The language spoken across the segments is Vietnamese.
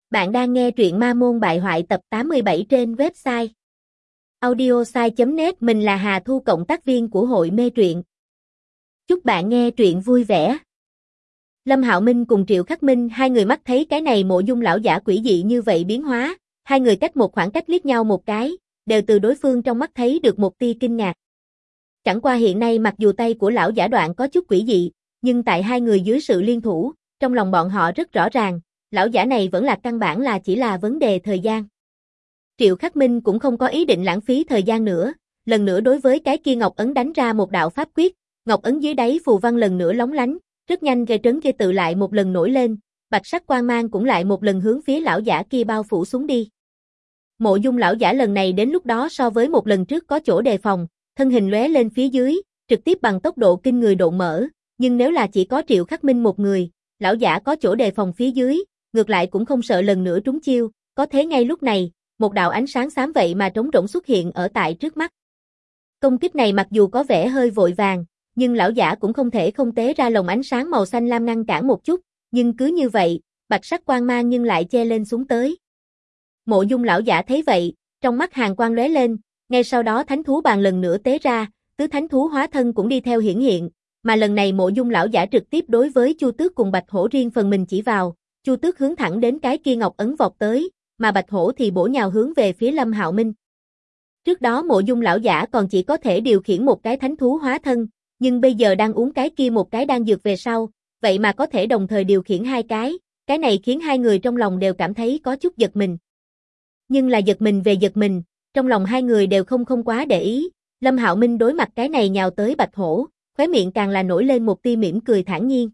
Bạn đang nghe truyện Ma Môn Bại Hoại tập 87 trên website audiosai.net. Mình là Hà Thu, cộng tác viên của hội mê truyện. Chúc bạn nghe truyện vui vẻ. Lâm Hạo Minh cùng Triệu Khắc Minh, hai người mắt thấy cái này mộ dung lão giả quỷ dị như vậy biến hóa, hai người cách một khoảng cách liếc nhau một cái, đều từ đối phương trong mắt thấy được một tia kinh ngạc. Chẳng qua hiện nay mặc dù tay của lão giả đoạn có chút quỷ dị, nhưng tại hai người dưới sự liên thủ, trong lòng bọn họ rất rõ ràng, lão giả này vẫn là căn bản là chỉ là vấn đề thời gian. Triệu Khắc Minh cũng không có ý định lãng phí thời gian nữa, lần nữa đối với cái kia ngọc ấn đánh ra một đạo pháp quyết, ngọc ấn dưới đáy phù văn lần nữa lóng lánh, rất nhanh ghê trấn kia tự lại một lần nổi lên, bạch sắc quang mang cũng lại một lần hướng phía lão giả kia bao phủ xuống đi. Mộ dung lão giả lần này đến lúc đó so với một lần trước có chỗ đề phòng, thân hình lóe lên phía dưới, trực tiếp bằng tốc độ kinh người độ mở, nhưng nếu là chỉ có Triệu Khắc Minh một người, lão giả có chỗ đề phòng phía dưới, ngược lại cũng không sợ lần nữa trúng chiêu, có thế ngay lúc này, một đạo ánh sáng xám vậy mà trống rỗng xuất hiện ở tại trước mắt. Công kích này mặc dù có vẻ hơi vội vàng, nhưng lão giả cũng không thể không tế ra lồng ánh sáng màu xanh lam ngăn cản một chút, nhưng cứ như vậy, bạch sắc quang mang nhưng lại che lên xuống tới. Mộ dung lão giả thấy vậy, trong mắt hàn quang lóe lên, ngay sau đó thánh thú bàn lần nữa tế ra, tứ thánh thú hóa thân cũng đi theo hiển hiện, mà lần này mộ dung lão giả trực tiếp đối với Chu Tước cùng Bạch Hổ riêng phần mình chỉ vào, Chu Tước hướng thẳng đến cái kia ngọc ấn vọt tới, mà Bạch Hổ thì bổ nhào hướng về phía Lâm Hạo Minh. Trước đó mộ dung lão giả còn chỉ có thể điều khiển một cái thánh thú hóa thân, nhưng bây giờ đang uống cái kia một cái đan dược về sau, vậy mà có thể đồng thời điều khiển hai cái này khiến hai người trong lòng đều cảm thấy có chút giật mình. Nhưng là giật mình về giật mình, trong lòng hai người đều không quá để ý, Lâm Hạo Minh đối mặt cái này nhào tới Bạch Hổ, khóe miệng càng là nổi lên một tia mỉm cười thản nhiên.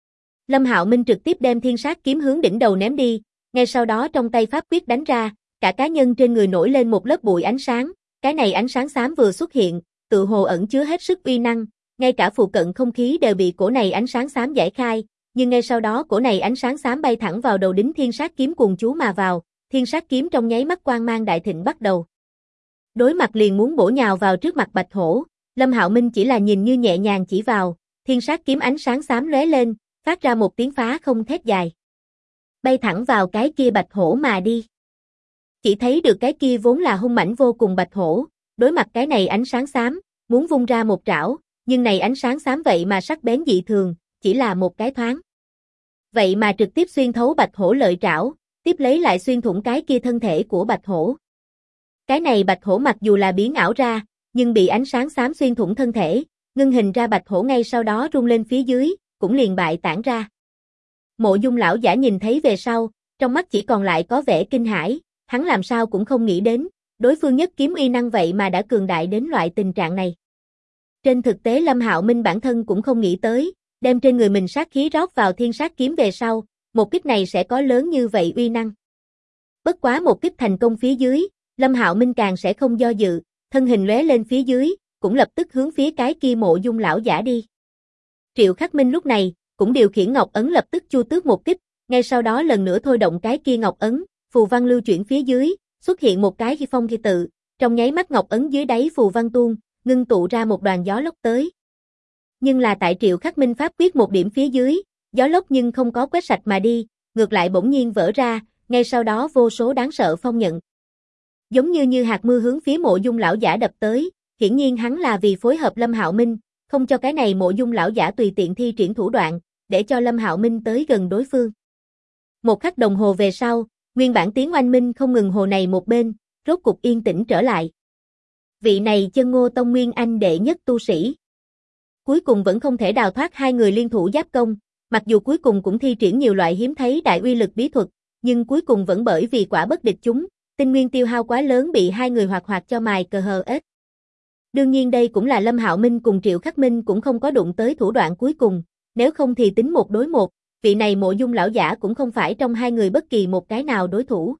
Lâm Hạo Minh trực tiếp đem thiên sát kiếm hướng đỉnh đầu ném đi, ngay sau đó trong tay pháp quyết đánh ra, cả cá nhân trên người nổi lên một lớp bụi ánh sáng, cái này ánh sáng xám vừa xuất hiện, tự hồ ẩn chứa hết sức uy năng, ngay cả phụ cận không khí đều bị cổ này ánh sáng xám giải khai, nhưng ngay sau đó cổ này ánh sáng xám bay thẳng vào đầu đính thiên sát kiếm cuồng chú mà vào, thiên sát kiếm trong nháy mắt quang mang đại thịnh bắt đầu. Đối mặt liền muốn bổ nhào vào trước mặt Bạch Hổ, Lâm Hạo Minh chỉ là nhìn như nhẹ nhàng chỉ vào, thiên sát kiếm ánh sáng xám lóe lên, phát ra một tiếng phá không thét dài. Bay thẳng vào cái kia Bạch Hổ mà đi. Chỉ thấy được cái kia vốn là hung mãnh vô cùng Bạch Hổ, đối mặt cái này ánh sáng xám, muốn vung ra một trảo, nhưng này ánh sáng xám vậy mà sắc bén dị thường, chỉ là một cái thoáng. Vậy mà trực tiếp xuyên thấu Bạch Hổ lợi trảo, tiếp lấy lại xuyên thủng cái kia thân thể của Bạch Hổ. Cái này Bạch Hổ mặc dù là biến ảo ra, nhưng bị ánh sáng xám xuyên thủng thân thể, ngưng hình ra Bạch Hổ ngay sau đó rung lên phía dưới, cũng liền bại tản ra. Mộ dung lão giả nhìn thấy về sau, trong mắt chỉ còn lại có vẻ kinh hãi, hắn làm sao cũng không nghĩ đến, đối phương nhất kiếm uy năng vậy mà đã cường đại đến loại tình trạng này. Trên thực tế Lâm Hạo Minh bản thân cũng không nghĩ tới, đem trên người mình sát khí rót vào thiên sát kiếm về sau, một kích này sẽ có lớn như vậy uy năng. Bất quá một kích thành công phía dưới, Lâm Hạo Minh càng sẽ không do dự, thân hình lóe lên phía dưới, cũng lập tức hướng phía cái kia mộ dung lão giả đi. Triệu Khắc Minh lúc này, cũng điều khiển ngọc ấn lập tức Chu Tước một kích, ngay sau đó lần nữa thôi động cái kia ngọc ấn, phù văn lưu chuyển phía dưới, xuất hiện một cái phong khi tự, trong nháy mắt ngọc ấn dưới đáy phù văn tuôn, ngưng tụ ra một đoàn gió lốc tới. Nhưng là tại Triệu Khắc Minh pháp quyết một điểm phía dưới, gió lốc nhưng không có quét sạch mà đi, ngược lại bỗng nhiên vỡ ra, ngay sau đó vô số đáng sợ phong nhận. Giống như hạt mưa hướng phía mộ dung lão giả đập tới, hiển nhiên hắn là vì phối hợp Lâm Hạo Minh, không cho cái này mộ dung lão giả tùy tiện thi triển thủ đoạn, để cho Lâm Hạo Minh tới gần đối phương. Một khắc đồng hồ về sau, nguyên bản tiếng oanh minh không ngừng hồ này một bên, rốt cục yên tĩnh trở lại. Vị này Chân Ngô Tông Nguyên Anh đệ nhất tu sĩ. Cuối cùng vẫn không thể đào thoát hai người liên thủ giáp công, mặc dù cuối cùng cũng thi triển nhiều loại hiếm thấy đại uy lực bí thuật, nhưng cuối cùng vẫn bởi vì quả bất địch chúng, tinh nguyên tiêu hao quá lớn bị hai người hoạt cho mài cờ hờ ếch. Đương nhiên đây cũng là Lâm Hạo Minh cùng Triệu Khắc Minh cũng không có đụng tới thủ đoạn cuối cùng, nếu không thì tính một đối một, vị này mộ dung lão giả cũng không phải trong hai người bất kỳ một cái nào đối thủ.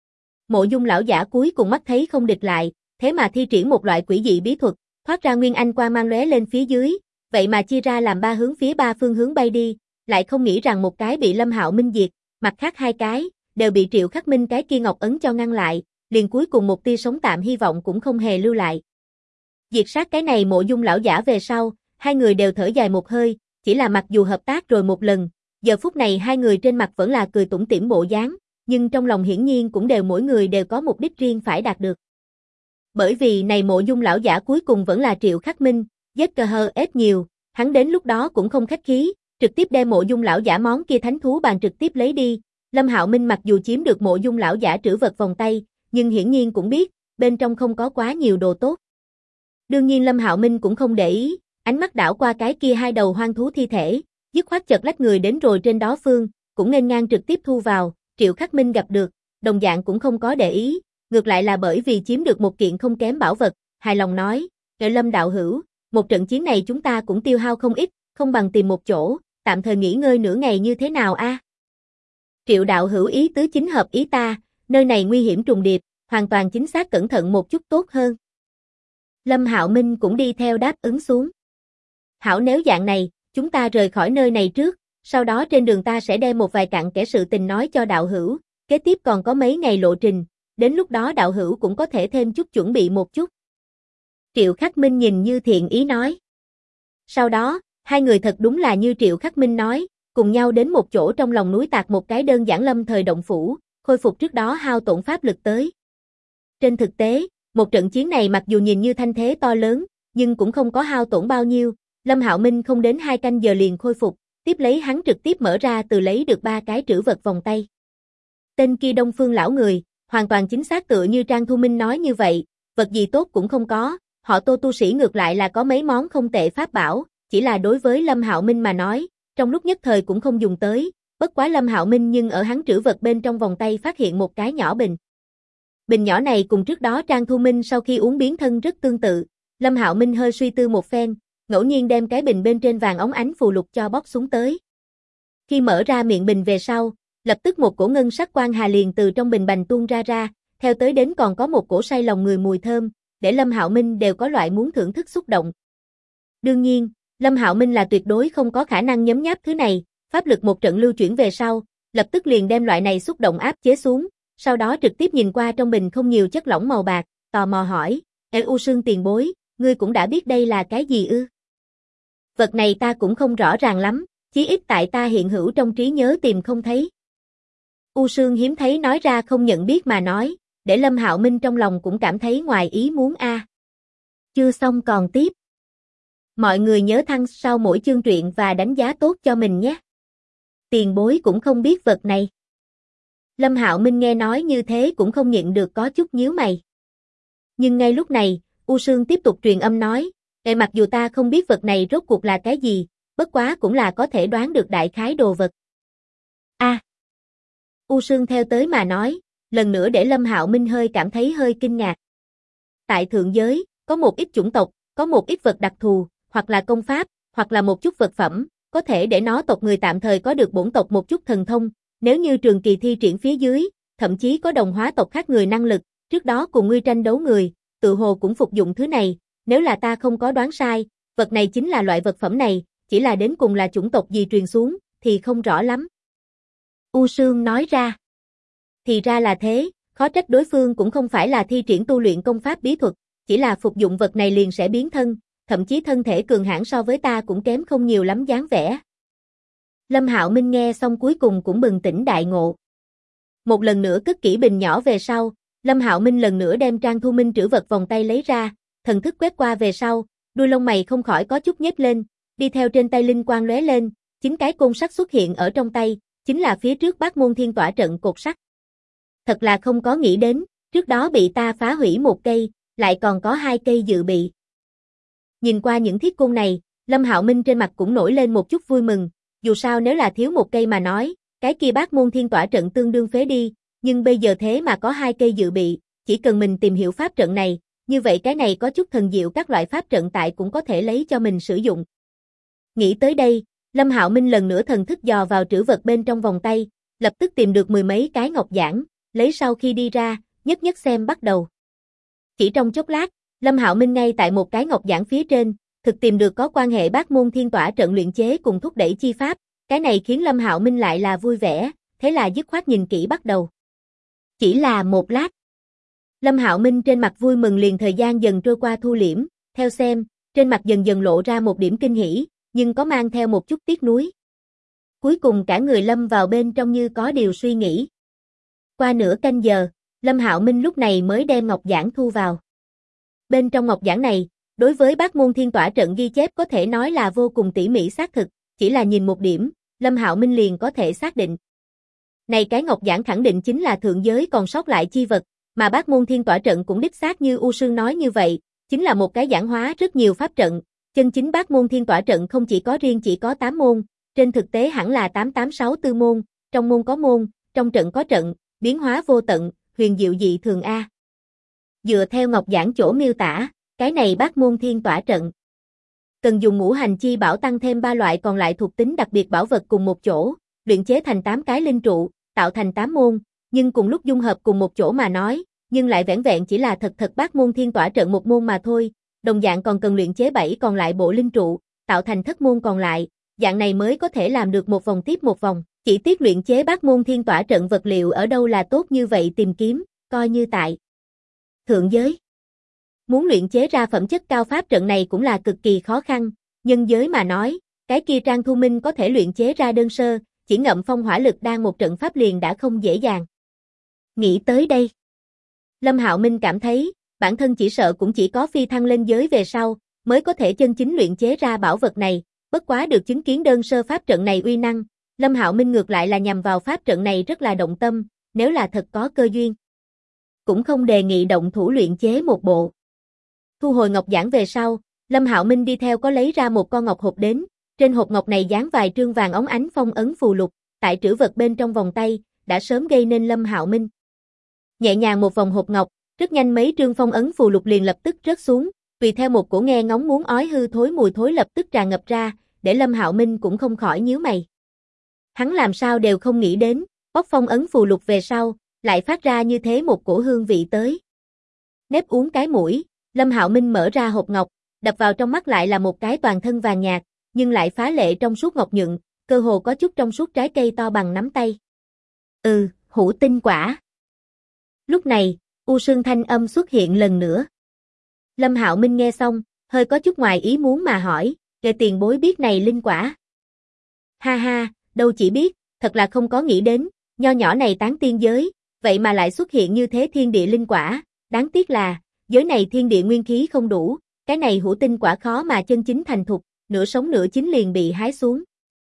Mộ dung lão giả cuối cùng mắt thấy không địch lại, thế mà thi triển một loại quỷ dị bí thuật, thoát ra nguyên anh qua mang lóe lên phía dưới, vậy mà chia ra làm ba hướng phía ba phương hướng bay đi, lại không nghĩ rằng một cái bị Lâm Hạo Minh diệt, mặt khác hai cái đều bị Triệu Khắc Minh cái kia ngọc ấn cho ngăn lại, liền cuối cùng một tia sống tạm hy vọng cũng không hề lưu lại. Diệt sát cái này mộ dung lão giả về sau, hai người đều thở dài một hơi, chỉ là mặc dù hợp tác rồi một lần, giờ phút này hai người trên mặt vẫn là cười tủm tỉm bộ dáng, nhưng trong lòng hiển nhiên cũng mỗi người đều có mục đích riêng phải đạt được. Bởi vì này mộ dung lão giả cuối cùng vẫn là Triệu Khắc Minh, giết cờ hờ ết nhiều, hắn đến lúc đó cũng không khách khí, trực tiếp đem mộ dung lão giả món kia thánh thú bàn trực tiếp lấy đi. Lâm Hạo Minh mặc dù chiếm được mộ dung lão giả trữ vật vòng tay, nhưng hiển nhiên cũng biết, bên trong không có quá nhiều đồ tốt. Đương nhiên Lâm Hạo Minh cũng không để ý, ánh mắt đảo qua cái kia hai đầu hoang thú thi thể, dứt khoát chợt lách người đến rồi trên đó phương, cũng nghênh ngang trực tiếp thu vào. Triệu Khắc Minh gặp được, đồng dạng cũng không có để ý, ngược lại là bởi vì chiếm được một kiện không kém bảo vật, hài lòng nói, Lâm đạo hữu, một trận chiến này chúng ta cũng tiêu hao không ít, không bằng tìm một chỗ, tạm thời nghỉ ngơi nửa ngày như thế nào a? Triệu đạo hữu ý tứ chính hợp ý ta, nơi này nguy hiểm trùng điệp, hoàn toàn chính xác cẩn thận một chút tốt hơn. Lâm Hạo Minh cũng đi theo đáp ứng xuống. Hảo, nếu dạng này, chúng ta rời khỏi nơi này trước, sau đó trên đường ta sẽ đem một vài cặn kẽ sự tình nói cho đạo hữu, kế tiếp còn có mấy ngày lộ trình, đến lúc đó đạo hữu cũng có thể thêm chút chuẩn bị một chút. Triệu Khắc Minh nhìn như thiện ý nói. Sau đó, hai người thật đúng là như Triệu Khắc Minh nói, cùng nhau đến một chỗ trong lòng núi tạc một cái đơn giản lâm thời động phủ, khôi phục trước đó hao tổn pháp lực tới. Trên thực tế, một trận chiến này mặc dù nhìn như thanh thế to lớn, nhưng cũng không có hao tổn bao nhiêu, Lâm Hạo Minh không đến 2 canh giờ liền khôi phục, tiếp lấy hắn trực tiếp mở ra từ lấy được 3 cái trữ vật vòng tay. Tên kia Đông Phương lão người, hoàn toàn chính xác tựa như Trang Thu Minh nói như vậy, vật gì tốt cũng không có, họ Tô tu sĩ ngược lại là có mấy món không tệ pháp bảo, chỉ là đối với Lâm Hạo Minh mà nói, trong lúc nhất thời cũng không dùng tới, bất quá Lâm Hạo Minh nhưng ở hắn trữ vật bên trong vòng tay phát hiện một cái nhỏ bình. Bình nhỏ này cùng trước đó Trang Thu Minh sau khi uống biến thân rất tương tự, Lâm Hạo Minh hơi suy tư một phen, ngẫu nhiên đem cái bình bên trên vàng óng ánh phù lục cho bóc xuống tới. Khi mở ra miệng bình về sau, lập tức một cổ ngân sắc quang hà liền từ trong bình bành tuôn ra, theo tới đến còn có một cổ say lòng người mùi thơm, để Lâm Hạo Minh đều có loại muốn thưởng thức xúc động. Đương nhiên, Lâm Hạo Minh là tuyệt đối không có khả năng nhấm nháp thứ này, pháp lực một trận lưu chuyển về sau, lập tức liền đem loại này xúc động áp chế xuống, sau đó trực tiếp nhìn qua trong bình không nhiều chất lỏng màu bạc, tò mò hỏi, U Sương tiền bối, ngươi cũng đã biết đây là cái gì ư? Vật này ta cũng không rõ ràng lắm, chí ít tại ta hiện hữu trong trí nhớ tìm không thấy. U Sương hiếm thấy nói ra không nhận biết mà nói, để Lâm Hạo Minh trong lòng cũng cảm thấy ngoài ý muốn a. Chưa xong còn tiếp. Mọi người nhớ thăng sau mỗi chương truyện và đánh giá tốt cho mình nhé. Tiền bối cũng không biết vật này. Lâm Hạo Minh nghe nói như thế cũng không nhịn được có chút nhíu mày. Nhưng ngay lúc này, U Sương tiếp tục truyền âm nói, mặc dù ta không biết vật này rốt cuộc là cái gì, bất quá cũng là có thể đoán được đại khái đồ vật. U Sương theo tới mà nói, lần nữa để Lâm Hạo Minh hơi cảm thấy hơi kinh ngạc. Tại thượng giới, có một ít chủng tộc, có một ít vật đặc thù, hoặc là công pháp, hoặc là một chút vật phẩm, có thể để nó tộc người tạm thời có được bổn tộc một chút thần thông, nếu như trường kỳ thi triển phía dưới, thậm chí có đồng hóa tộc khác người năng lực, trước đó cùng ngươi tranh đấu người, tự hồ cũng phục dụng thứ này, nếu là ta không có đoán sai, vật này chính là loại vật phẩm này, chỉ là đến cùng là chủng tộc gì truyền xuống, thì không rõ lắm. U Sương nói ra. Thì ra là thế, khó trách đối phương cũng không phải là thi triển tu luyện công pháp bí thuật, chỉ là phục dụng vật này liền sẽ biến thân, thậm chí thân thể cường hãn so với ta cũng kém không nhiều lắm dáng vẻ. Lâm Hạo Minh nghe xong cuối cùng cũng bừng tỉnh đại ngộ. Một lần nữa cất kỹ bình nhỏ về sau, Lâm Hạo Minh lần nữa đem Trang Thu Minh trữ vật vòng tay lấy ra, thần thức quét qua về sau, đuôi lông mày không khỏi có chút nhếch lên, đi theo trên tay linh quang lóe lên, 9 cái côn sắt xuất hiện ở trong tay, chính là phía trước Bát Môn Thiên Tỏa trận cột sắt. Thật là không có nghĩ đến, trước đó bị ta phá hủy một cây, lại còn có 2 cây dự bị. Nhìn qua những thiết côn này, Lâm Hạo Minh trên mặt cũng nổi lên một chút vui mừng, dù sao nếu là thiếu một cây mà nói, cái kia Bát Môn Thiên Tỏa trận tương đương phế đi, nhưng bây giờ thế mà có 2 cây dự bị, chỉ cần mình tìm hiểu pháp trận này, như vậy cái này có chút thần diệu các loại pháp trận tại cũng có thể lấy cho mình sử dụng. Nghĩ tới đây, Lâm Hạo Minh lần nữa thần thức dò vào trữ vật bên trong vòng tay, lập tức tìm được 10 mấy cái ngọc giản, lấy sau khi đi ra, nhất nhất xem bắt đầu. Chỉ trong chốc lát, Lâm Hạo Minh ngay tại một cái ngọc giản phía trên, thực tìm được có quan hệ Bát Môn Thiên Tỏa trận luyện chế cùng thúc đẩy chi pháp, cái này khiến Lâm Hạo Minh lại là vui vẻ, thế là dứt khoát nhìn kỹ bắt đầu. Chỉ là một lát. Lâm Hạo Minh trên mặt vui mừng liền thời gian dần trôi qua thu liễm, theo xem, trên mặt dần dần lộ ra một điểm kinh hỉ, nhưng có mang theo một chút tiếc nuối. Cuối cùng cả người lâm vào bên trong như có điều suy nghĩ. Qua nửa canh giờ, Lâm Hạo Minh lúc này mới đem ngọc giản thu vào. Bên trong ngọc giản này, đối với Bát Môn Thiên Tỏa Trận ghi chép có thể nói là vô cùng tỉ mỉ xác thực, chỉ là nhìn một điểm, Lâm Hạo Minh liền có thể xác định. Này cái ngọc giản khẳng định chính là thượng giới còn sót lại chi vật, mà Bát Môn Thiên Tỏa Trận cũng đích xác như U Sương nói như vậy, chính là một cái giản hóa rất nhiều pháp trận, chân chính Bát Môn Thiên Tỏa Trận không chỉ có riêng chỉ có 8 môn, trên thực tế hẳn là 8864 môn, trong môn có môn, trong trận có trận, biến hóa vô tận, huyền diệu dị thường a. Dựa theo ngọc giản chỗ miêu tả, cái này Bát Môn Thiên Tỏa Trận cần dùng ngũ hành chi bảo tăng thêm 3 loại còn lại thuộc tính đặc biệt bảo vật cùng một chỗ, luyện chế thành 8 cái linh trụ, tạo thành 8 môn, nhưng cùng lúc dung hợp cùng một chỗ mà nói, nhưng lại vẻn vẹn chỉ là thật Bát Môn Thiên Tỏa Trận một môn mà thôi, đồng dạng còn cần luyện chế 7 còn lại bộ linh trụ, tạo thành thất môn còn lại, dạng này mới có thể làm được một vòng tiếp một vòng, chỉ tiếc luyện chế Bát Môn Thiên Tỏa Trận vật liệu ở đâu là tốt như vậy tìm kiếm, coi như tại thượng giới. Muốn luyện chế ra phẩm chất cao pháp trận này cũng là cực kỳ khó khăn, nhân giới mà nói, cái kia Trang Thu Minh có thể luyện chế ra đơn sơ, chỉ ngậm phong hỏa lực đan một trận pháp liền đã không dễ dàng. Nghĩ tới đây, Lâm Hạo Minh cảm thấy, bản thân chỉ sợ cũng chỉ có phi thăng lên giới về sau, mới có thể chân chính luyện chế ra bảo vật này, bất quá được chứng kiến đơn sơ pháp trận này uy năng, Lâm Hạo Minh ngược lại là nhằm vào pháp trận này rất là động tâm, nếu là thật có cơ duyên. Cũng không đề nghị động thủ luyện chế một bộ. Thu hồi ngọc giản về sau, Lâm Hạo Minh đi theo có lấy ra một con ngọc hộp đến, trên hộp ngọc này dán vài trương vàng óng ánh phong ấn phù lục, tại trữ vật bên trong vòng tay, đã sớm gây nên Lâm Hạo Minh. Nhẹ nhàng một vòng hộp ngọc, rất nhanh mấy trương phong ấn phù lục liền lập tức rớt xuống, tùy theo một cổ nghe ngóng muốn ói hư thối mùi thối lập tức tràn ngập ra, để Lâm Hạo Minh cũng không khỏi nhíu mày. Hắn làm sao đều không nghĩ đến, bóc phong ấn phù lục về sau, lại phát ra như thế một cổ hương vị tới. Nếp uống cái mũi, Lâm Hạo Minh mở ra hộp ngọc, đập vào trong mắt lại là một cái toàn thân vàng nhạt, nhưng lại phá lệ trong suốt ngọc nhuận, cơ hồ có chút trong suốt trái cây to bằng nắm tay. Hữu tinh quả. Lúc này, U Sương thanh âm xuất hiện lần nữa. Lâm Hạo Minh nghe xong, hơi có chút ngoài ý muốn mà hỏi, "Kẻ tiền bối biết này linh quả?" "Ha ha, đâu chỉ biết, thật là không có nghĩ đến, nho nhỏ này tán tiên giới, vậy mà lại xuất hiện như thế thiên địa linh quả, đáng tiếc là, giới này thiên địa nguyên khí không đủ, cái này hữu tinh quả khó mà chân chính thành thục, nửa sống nửa chín liền bị hái xuống."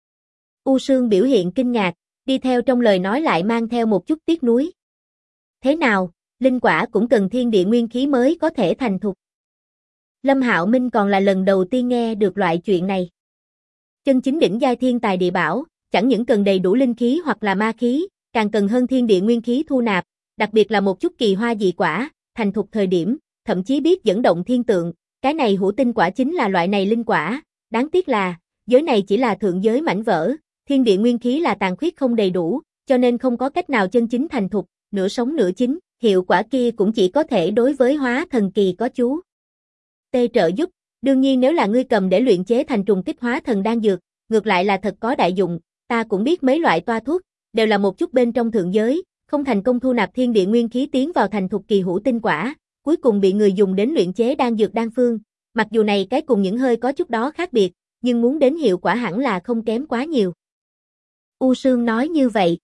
U Sương biểu hiện kinh ngạc, đi theo trong lời nói lại mang theo một chút tiếc nuối. "Thế nào, linh quả cũng cần thiên địa nguyên khí mới có thể thành thục?" Lâm Hạo Minh còn là lần đầu tiên nghe được loại chuyện này. Chân chính đỉnh giai thiên tài địa bảo, chẳng những cần đầy đủ linh khí hoặc là ma khí, càng cần hơn thiên địa nguyên khí thu nạp, đặc biệt là một chút kỳ hoa dị quả, thành thục thời điểm, thậm chí biết dẫn động thiên tượng, cái này hữu tinh quả chính là loại này linh quả, đáng tiếc là, giới này chỉ là thượng giới mảnh vỡ, thiên địa nguyên khí là tàn khuyết không đầy đủ, cho nên không có cách nào chân chính thành thục, nửa sống nửa chín, hiệu quả kia cũng chỉ có thể đối với hóa thần kỳ có chú tê trợ giúp, đương nhiên nếu là ngươi cầm để luyện chế thành trùng kích hóa thần đan dược, ngược lại là thật có đại dụng, ta cũng biết mấy loại toa thuốc, đều là một chút bên trong thượng giới, không thành công thu nạp thiên địa nguyên khí tiến vào thành thục kỳ hữu tinh quả, cuối cùng bị người dùng đến luyện chế đan dược đan phương, mặc dù này cái cùng những hơi có chút đó khác biệt, nhưng muốn đến hiệu quả hẳn là không kém quá nhiều. U Sương nói như vậy.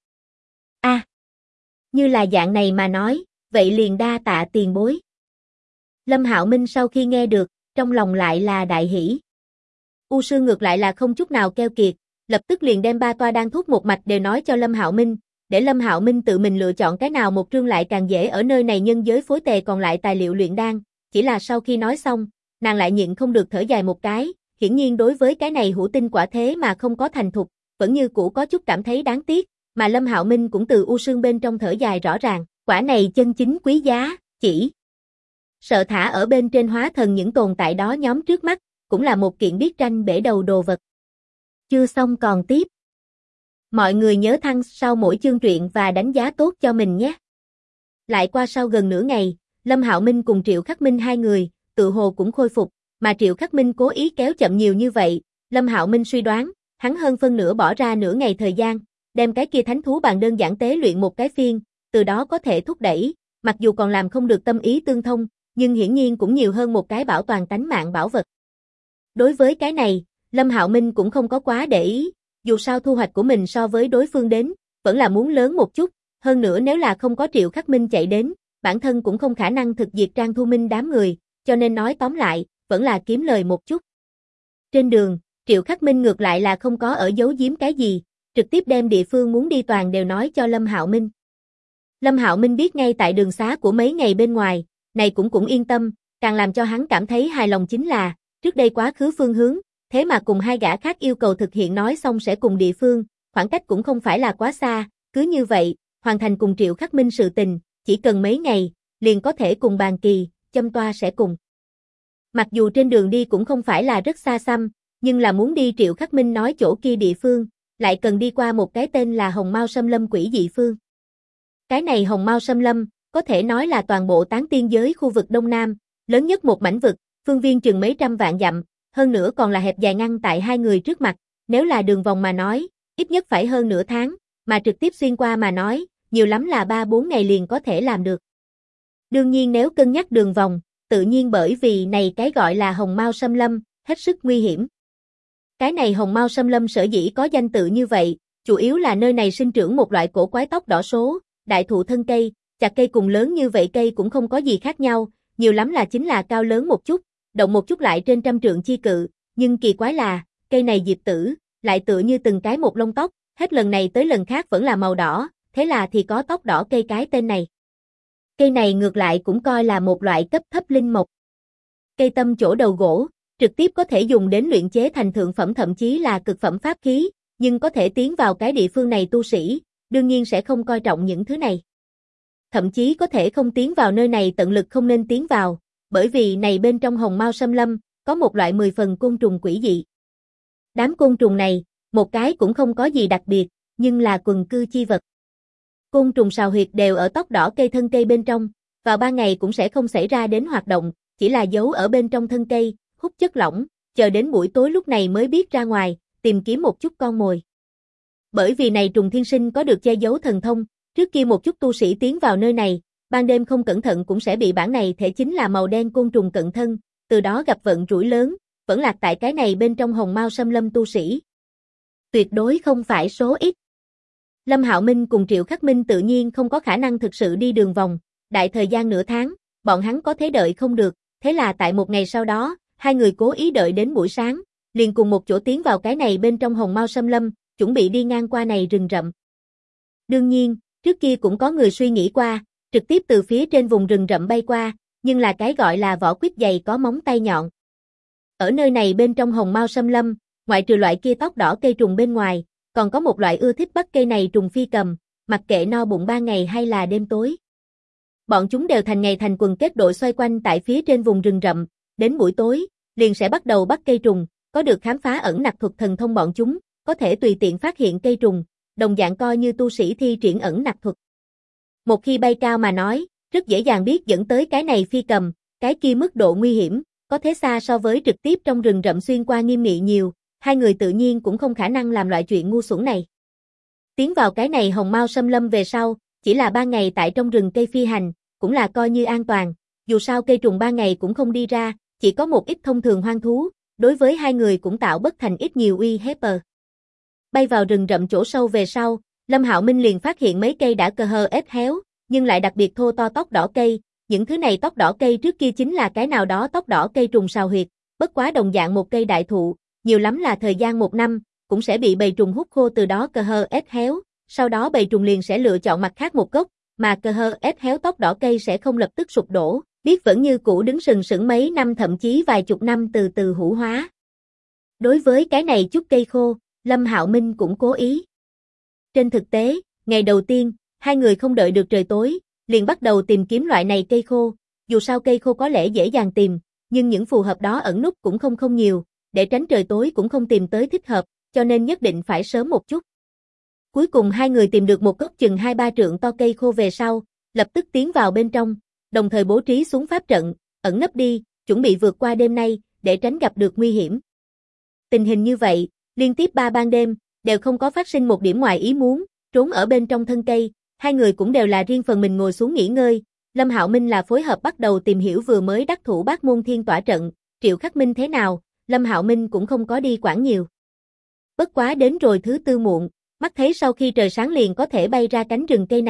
Như là dạng này mà nói, vậy liền đa tạ tiền bối. Lâm Hạo Minh sau khi nghe được, trong lòng lại là đại hỉ. U Sương ngược lại là không chút nào keo kiệt, lập tức liền đem 3 toa đan thuốc một mạch đều nói cho Lâm Hạo Minh, để Lâm Hạo Minh tự mình lựa chọn cái nào một trương lại càng dễ ở nơi này nhân giới phối tề còn lại tài liệu luyện đan, chỉ là sau khi nói xong, nàng lại nhịn không được thở dài một cái, hiển nhiên đối với cái này hữu tinh quả thế mà không có thành thục, vẫn như cũ có chút cảm thấy đáng tiếc, mà Lâm Hạo Minh cũng từ U Sương bên trong thở dài rõ ràng, quả này chân chính quý giá, chỉ sợ thả ở bên trên hóa thần những tồn tại đó nhóm trước mắt, cũng là một kiện biết tranh bể đầu đồ vật. Chưa xong còn tiếp. Mọi người nhớ thăng sau mỗi chương truyện và đánh giá tốt cho mình nhé. Lại qua sau gần nửa ngày, Lâm Hạo Minh cùng Triệu Khắc Minh hai người, tự hồ cũng khôi phục, mà Triệu Khắc Minh cố ý kéo chậm nhiều như vậy, Lâm Hạo Minh suy đoán, hắn hơn phân nửa bỏ ra nửa ngày thời gian, đem cái kia thánh thú bàn đơn giản tế luyện một cái phiên, từ đó có thể thúc đẩy, mặc dù còn làm không được tâm ý tương thông, nhưng hiển nhiên cũng nhiều hơn một cái bảo toàn tánh mạng bảo vật. Đối với cái này, Lâm Hạo Minh cũng không có quá để ý, dù sao thu hoạch của mình so với đối phương đến, vẫn là muốn lớn một chút, hơn nữa nếu là không có Triệu Khắc Minh chạy đến, bản thân cũng không khả năng thực diệt Trang Thu Minh đám người, cho nên nói tóm lại, vẫn là kiếm lời một chút. Trên đường, Triệu Khắc Minh ngược lại là không có ở giấu giếm cái gì, trực tiếp đem địa phương muốn đi toàn đều nói cho Lâm Hạo Minh. Lâm Hạo Minh biết ngay tại đường xá của mấy ngày bên ngoài, này cũng yên tâm, càng làm cho hắn cảm thấy hài lòng chính là, trước đây quá khứ phương hướng, thế mà cùng hai gã khác yêu cầu thực hiện nói xong sẽ cùng địa phương, khoảng cách cũng không phải là quá xa, cứ như vậy, hoàn thành cùng Triệu Khắc Minh sự tình, chỉ cần mấy ngày, liền có thể cùng bàn kỳ, châm toa sẽ cùng. Mặc dù trên đường đi cũng không phải là rất xa xăm, nhưng là muốn đi Triệu Khắc Minh nói chỗ kia địa phương, lại cần đi qua một cái tên là Hồng Mao Sâm Lâm quỷ dị phương. Cái này Hồng Mao Sâm Lâm, có thể nói là toàn bộ tán tiên giới khu vực Đông Nam, lớn nhất một mảnh vực, phương viên chừng mấy trăm vạn dặm, hơn nữa còn là hẹp dài ngăn tại hai người trước mặt, nếu là đường vòng mà nói, ít nhất phải hơn nửa tháng, mà trực tiếp xuyên qua mà nói, nhiều lắm là 3-4 ngày liền có thể làm được. Đương nhiên nếu cân nhắc đường vòng, tự nhiên bởi vì này cái gọi là Hồng Mao Sâm Lâm, hết sức nguy hiểm. Cái này Hồng Mao Sâm Lâm sở dĩ có danh tự như vậy, chủ yếu là nơi này sinh trưởng một loại cổ quái tóc đỏ số, đại thụ thân cây, chặt cây cùng lớn như vậy cây cũng không có gì khác nhau, nhiều lắm là chính là cao lớn một chút, động một chút lại trên trăm trượng chi cự, nhưng kỳ quái là, cây này diệp tử, lại tựa như từng cái một lông tóc, hết lần này tới lần khác vẫn là màu đỏ, thế là thì có tóc đỏ cây cái tên này. Cây này ngược lại cũng coi là một loại cấp thấp linh mộc. Cây tâm chỗ đầu gỗ, trực tiếp có thể dùng đến luyện chế thành thượng phẩm thậm chí là cực phẩm pháp khí, nhưng có thể tiến vào cái địa phương này tu sĩ, đương nhiên sẽ không coi trọng những thứ này. Thậm chí có thể không tiến vào nơi này tận lực không nên tiến vào, bởi vì này bên trong Hồng Mao Sâm Lâm, có một loại 10 phần côn trùng quỷ dị. Đám côn trùng này, một cái cũng không có gì đặc biệt, nhưng là quần cư chi vật. Côn trùng sào huyệt đều ở tóc đỏ cây thân cây bên trong, vào ban ngày cũng sẽ không xảy ra đến hoạt động, chỉ là giấu ở bên trong thân cây, hút chất lỏng, chờ đến buổi tối lúc này mới biết ra ngoài, tìm kiếm một chút con mồi. Bởi vì này trùng thiên sinh có được che giấu thần thông, trước kia một chút tu sĩ tiến vào nơi này, ban đêm không cẩn thận cũng sẽ bị bản này thể chính là màu đen côn trùng cận thân, từ đó gặp vận rủi lớn, vẫn lạc tại cái này bên trong Hồng Mao Sâm Lâm tu sĩ. Tuyệt đối không phải số ít. Lâm Hạo Minh cùng Triệu Khắc Minh tự nhiên không có khả năng thực sự đi đường vòng, đại thời gian nửa tháng, bọn hắn có thế đợi không được, thế là tại một ngày sau đó, hai người cố ý đợi đến buổi sáng, liền cùng một chỗ tiến vào cái này bên trong Hồng Mao Sâm Lâm, chuẩn bị đi ngang qua này rừng rậm. Đương nhiên, trước kia cũng có người suy nghĩ qua, trực tiếp từ phía trên vùng rừng rậm bay qua, nhưng là cái gọi là vỏ quýt dày có móng tay nhọn. Ở nơi này bên trong Hồng Mao Sâm Lâm, ngoại trừ loại kia tóc đỏ cây trùng bên ngoài, còn có một loại ưa thích bắt cây này trùng phi cầm, mặc kệ no bụng 3 ngày hay là đêm tối. Bọn chúng đều thành ngày thành quần kết đội xoay quanh tại phía trên vùng rừng rậm, đến buổi tối, liền sẽ bắt đầu bắt cây trùng, có được khám phá ẩn nặc thuật thần thông bọn chúng, có thể tùy tiện phát hiện cây trùng, đồng dạng coi như tu sĩ thi triển ẩn nặc thuật. Một khi bay cao mà nói, rất dễ dàng biết dẫn tới cái này phi cầm, cái kia mức độ nguy hiểm, có thế xa so với trực tiếp trong rừng rậm xuyên qua nghiêm nghị nhiều, hai người tự nhiên cũng không khả năng làm loại chuyện ngu xuẩn này. Tiến vào cái này Hồng Mao Sâm Lâm về sau, chỉ là 3 ngày tại trong rừng cây phi hành, cũng là coi như an toàn, dù sao cây trùng 3 ngày cũng không đi ra, chỉ có một ít thông thường hoang thú, đối với hai người cũng tạo bất thành ít nhiều uy hiếp. Bay vào rừng rậm chỗ sâu về sau, Lâm Hạo Minh liền phát hiện mấy cây đã ết héo, nhưng lại đặc biệt thô to tóc đỏ cây, những thứ này tóc đỏ cây trước kia chính là cái nào đó tóc đỏ cây trùng sào huyệt, bất quá đồng dạng một cây đại thụ, nhiều lắm là thời gian 1 năm, cũng sẽ bị bầy trùng hút khô từ đó ết héo, sau đó bầy trùng liền sẽ lựa chọn mặt khác một gốc, mà ết héo tóc đỏ cây sẽ không lập tức sụp đổ, biết vẫn như cũ đứng sừng sững mấy năm thậm chí vài chục năm từ từ hữu hóa. Đối với cái này chút cây khô, Lâm Hạo Minh cũng cố ý. Trên thực tế, ngày đầu tiên, hai người không đợi được trời tối, liền bắt đầu tìm kiếm loại này cây khô, dù sao cây khô có lẽ dễ dàng tìm, nhưng những phù hợp đó ẩn núp cũng không nhiều, để tránh trời tối cũng không tìm tới thích hợp, cho nên nhất định phải sớm một chút. Cuối cùng hai người tìm được một gốc chừng 2-3 trượng to cây khô về sau, lập tức tiến vào bên trong, đồng thời bố trí xuống pháp trận, ẩn nấp đi, chuẩn bị vượt qua đêm nay, để tránh gặp được nguy hiểm. Tình hình như vậy, liên tiếp 3 ban đêm, đều không có phát sinh một điểm ngoài ý muốn, trốn ở bên trong thân cây, hai người cũng đều là riêng phần mình ngồi xuống nghỉ ngơi, Lâm Hạo Minh là phối hợp bắt đầu tìm hiểu vừa mới đắc thủ Bát Môn Thiên Tỏa trận, Triệu Khắc Minh thế nào, Lâm Hạo Minh cũng không có đi quản nhiều. Bất quá đến rồi thứ tư muộn, mắt thấy sau khi trời sáng liền có thể bay ra cánh rừng cây này,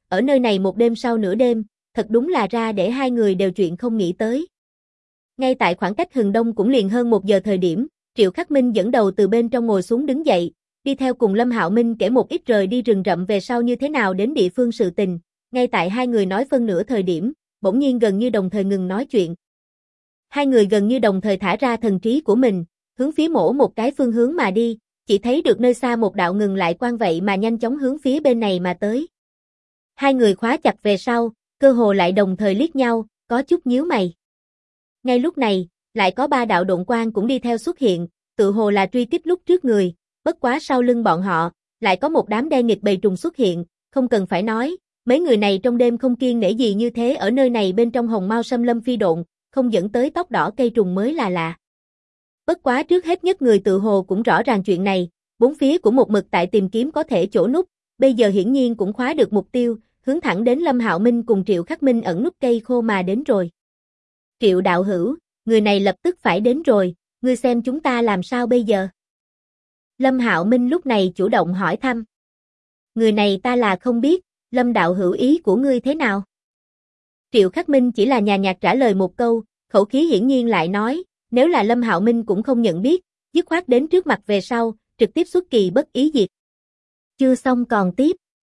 ở nơi này một đêm sau nửa đêm, thật đúng là ra để hai người đều chuyện không nghĩ tới. Ngay tại khoảng cách hừng đông cũng liền hơn 1 giờ thời điểm, Triệu Khắc Minh dẫn đầu từ bên trong ngồi xuống đứng dậy, đi theo cùng Lâm Hạo Minh kể một ít rời đi rừng rậm về sau như thế nào đến địa phương sự tình. Ngay tại hai người nói phân nửa thời điểm, bỗng nhiên gần như đồng thời ngừng nói chuyện. Hai người gần như đồng thời thả ra thần trí của mình, hướng phía một cái phương hướng mà đi, chỉ thấy được nơi xa một đạo ngừng lại quang vậy mà nhanh chóng hướng phía bên này mà tới. Hai người khóa chặt về sau, cơ hồ lại đồng thời liếc nhau, có chút nhíu mày. Ngay lúc này, lại có 3 đạo độn quang cũng đi theo xuất hiện, tự hồ là truy kích lúc trước người, bất quá sau lưng bọn họ, lại có một đám đen nghịt bầy trùng xuất hiện, không cần phải nói, mấy người này trong đêm không kiêng nể gì như thế ở nơi này bên trong hồng mao xâm lâm phi độn, không dẫn tới tóc đỏ cây trùng mới là lạ. Bất quá trước hết nhất người tự hồ cũng rõ ràng chuyện này, bốn phía cũng một mực tại tìm kiếm có thể chỗ núp, bây giờ hiển nhiên cũng khóa được mục tiêu, hướng thẳng đến Lâm Hạo Minh cùng Triệu Khắc Minh ẩn núp cây khô mà đến rồi. Triệu đạo hữu, người này lập tức phải đến rồi, ngươi xem chúng ta làm sao bây giờ? Lâm Hạo Minh lúc này chủ động hỏi thăm. Người này ta là không biết, Lâm đạo hữu ý của ngươi thế nào? Triệu Khắc Minh chỉ là nhàn nhạt trả lời một câu, khẩu khí hiển nhiên lại nói, nếu là Lâm Hạo Minh cũng không nhận biết, dứt khoát đến trước mặt về sau, trực tiếp xuất kỳ bất ý diệt. Chưa xong còn tiếp.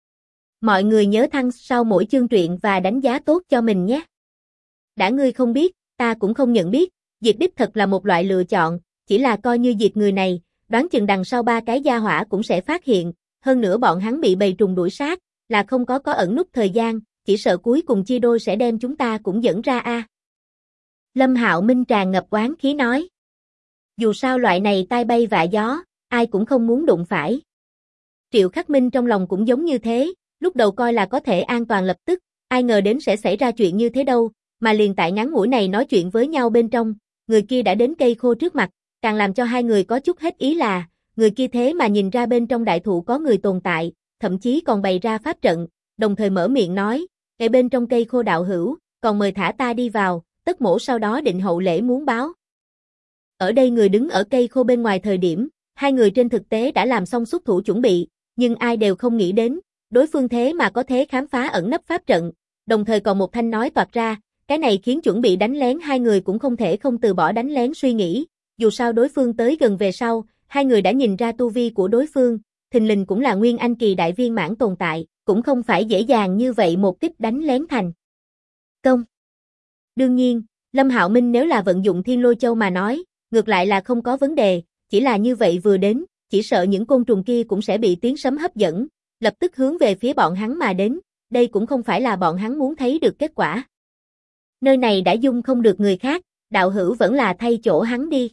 Mọi người nhớ thăng sau mỗi chương truyện và đánh giá tốt cho mình nhé. Đã ngươi không biết, ta cũng không nhận biết, diệt đích thật là một loại lựa chọn, chỉ là coi như diệt người này, đoán chừng đằng sau 3 cái gia hỏa cũng sẽ phát hiện, hơn nữa bọn hắn bị bầy trùng đuổi sát, là không có ẩn nút thời gian, chỉ sợ cuối cùng chia đôi sẽ đem chúng ta cũng dẫn ra a. Lâm Hạo Minh tràn ngập oán khí nói. Dù sao loại này tai bay vạ gió, ai cũng không muốn đụng phải. Triệu Khắc Minh trong lòng cũng giống như thế, lúc đầu coi là có thể an toàn lập tức, ai ngờ đến sẽ xảy ra chuyện như thế đâu, mà liền tại ngắn ngủi này nói chuyện với nhau bên trong, người kia đã đến cây khô trước mặt, càng làm cho hai người có chút hết ý là, người kia thế mà nhìn ra bên trong đại thụ có người tồn tại, thậm chí còn bày ra pháp trận, đồng thời mở miệng nói, ngay bên trong cây khô đạo hữu, còn mời thả ta đi vào, tất mổ sau đó định hậu lễ muốn báo. Ở đây người đứng ở cây khô bên ngoài thời điểm, hai người trên thực tế đã làm xong xuất thủ chuẩn bị, nhưng ai đều không nghĩ đến, đối phương thế mà có thể khám phá ẩn nấp pháp trận, đồng thời còn một thanh nói toạc ra, cái này khiến chuẩn bị đánh lén hai người cũng không thể không từ bỏ đánh lén suy nghĩ, dù sao đối phương tới gần về sau, hai người đã nhìn ra tu vi của đối phương, thình lình cũng là nguyên anh kỳ đại viên mãn tồn tại, cũng không phải dễ dàng như vậy một kích đánh lén thành công. Đương nhiên, Lâm Hạo Minh nếu là vận dụng Thiên Lôi Châu mà nói, ngược lại là không có vấn đề, chỉ là như vậy vừa đến, chỉ sợ những côn trùng kia cũng sẽ bị tiếng sấm hấp dẫn, lập tức hướng về phía bọn hắn mà đến, đây cũng không phải là bọn hắn muốn thấy được kết quả. Nơi này đã dung không được người khác, đạo hữu vẫn là thay chỗ hắn đi.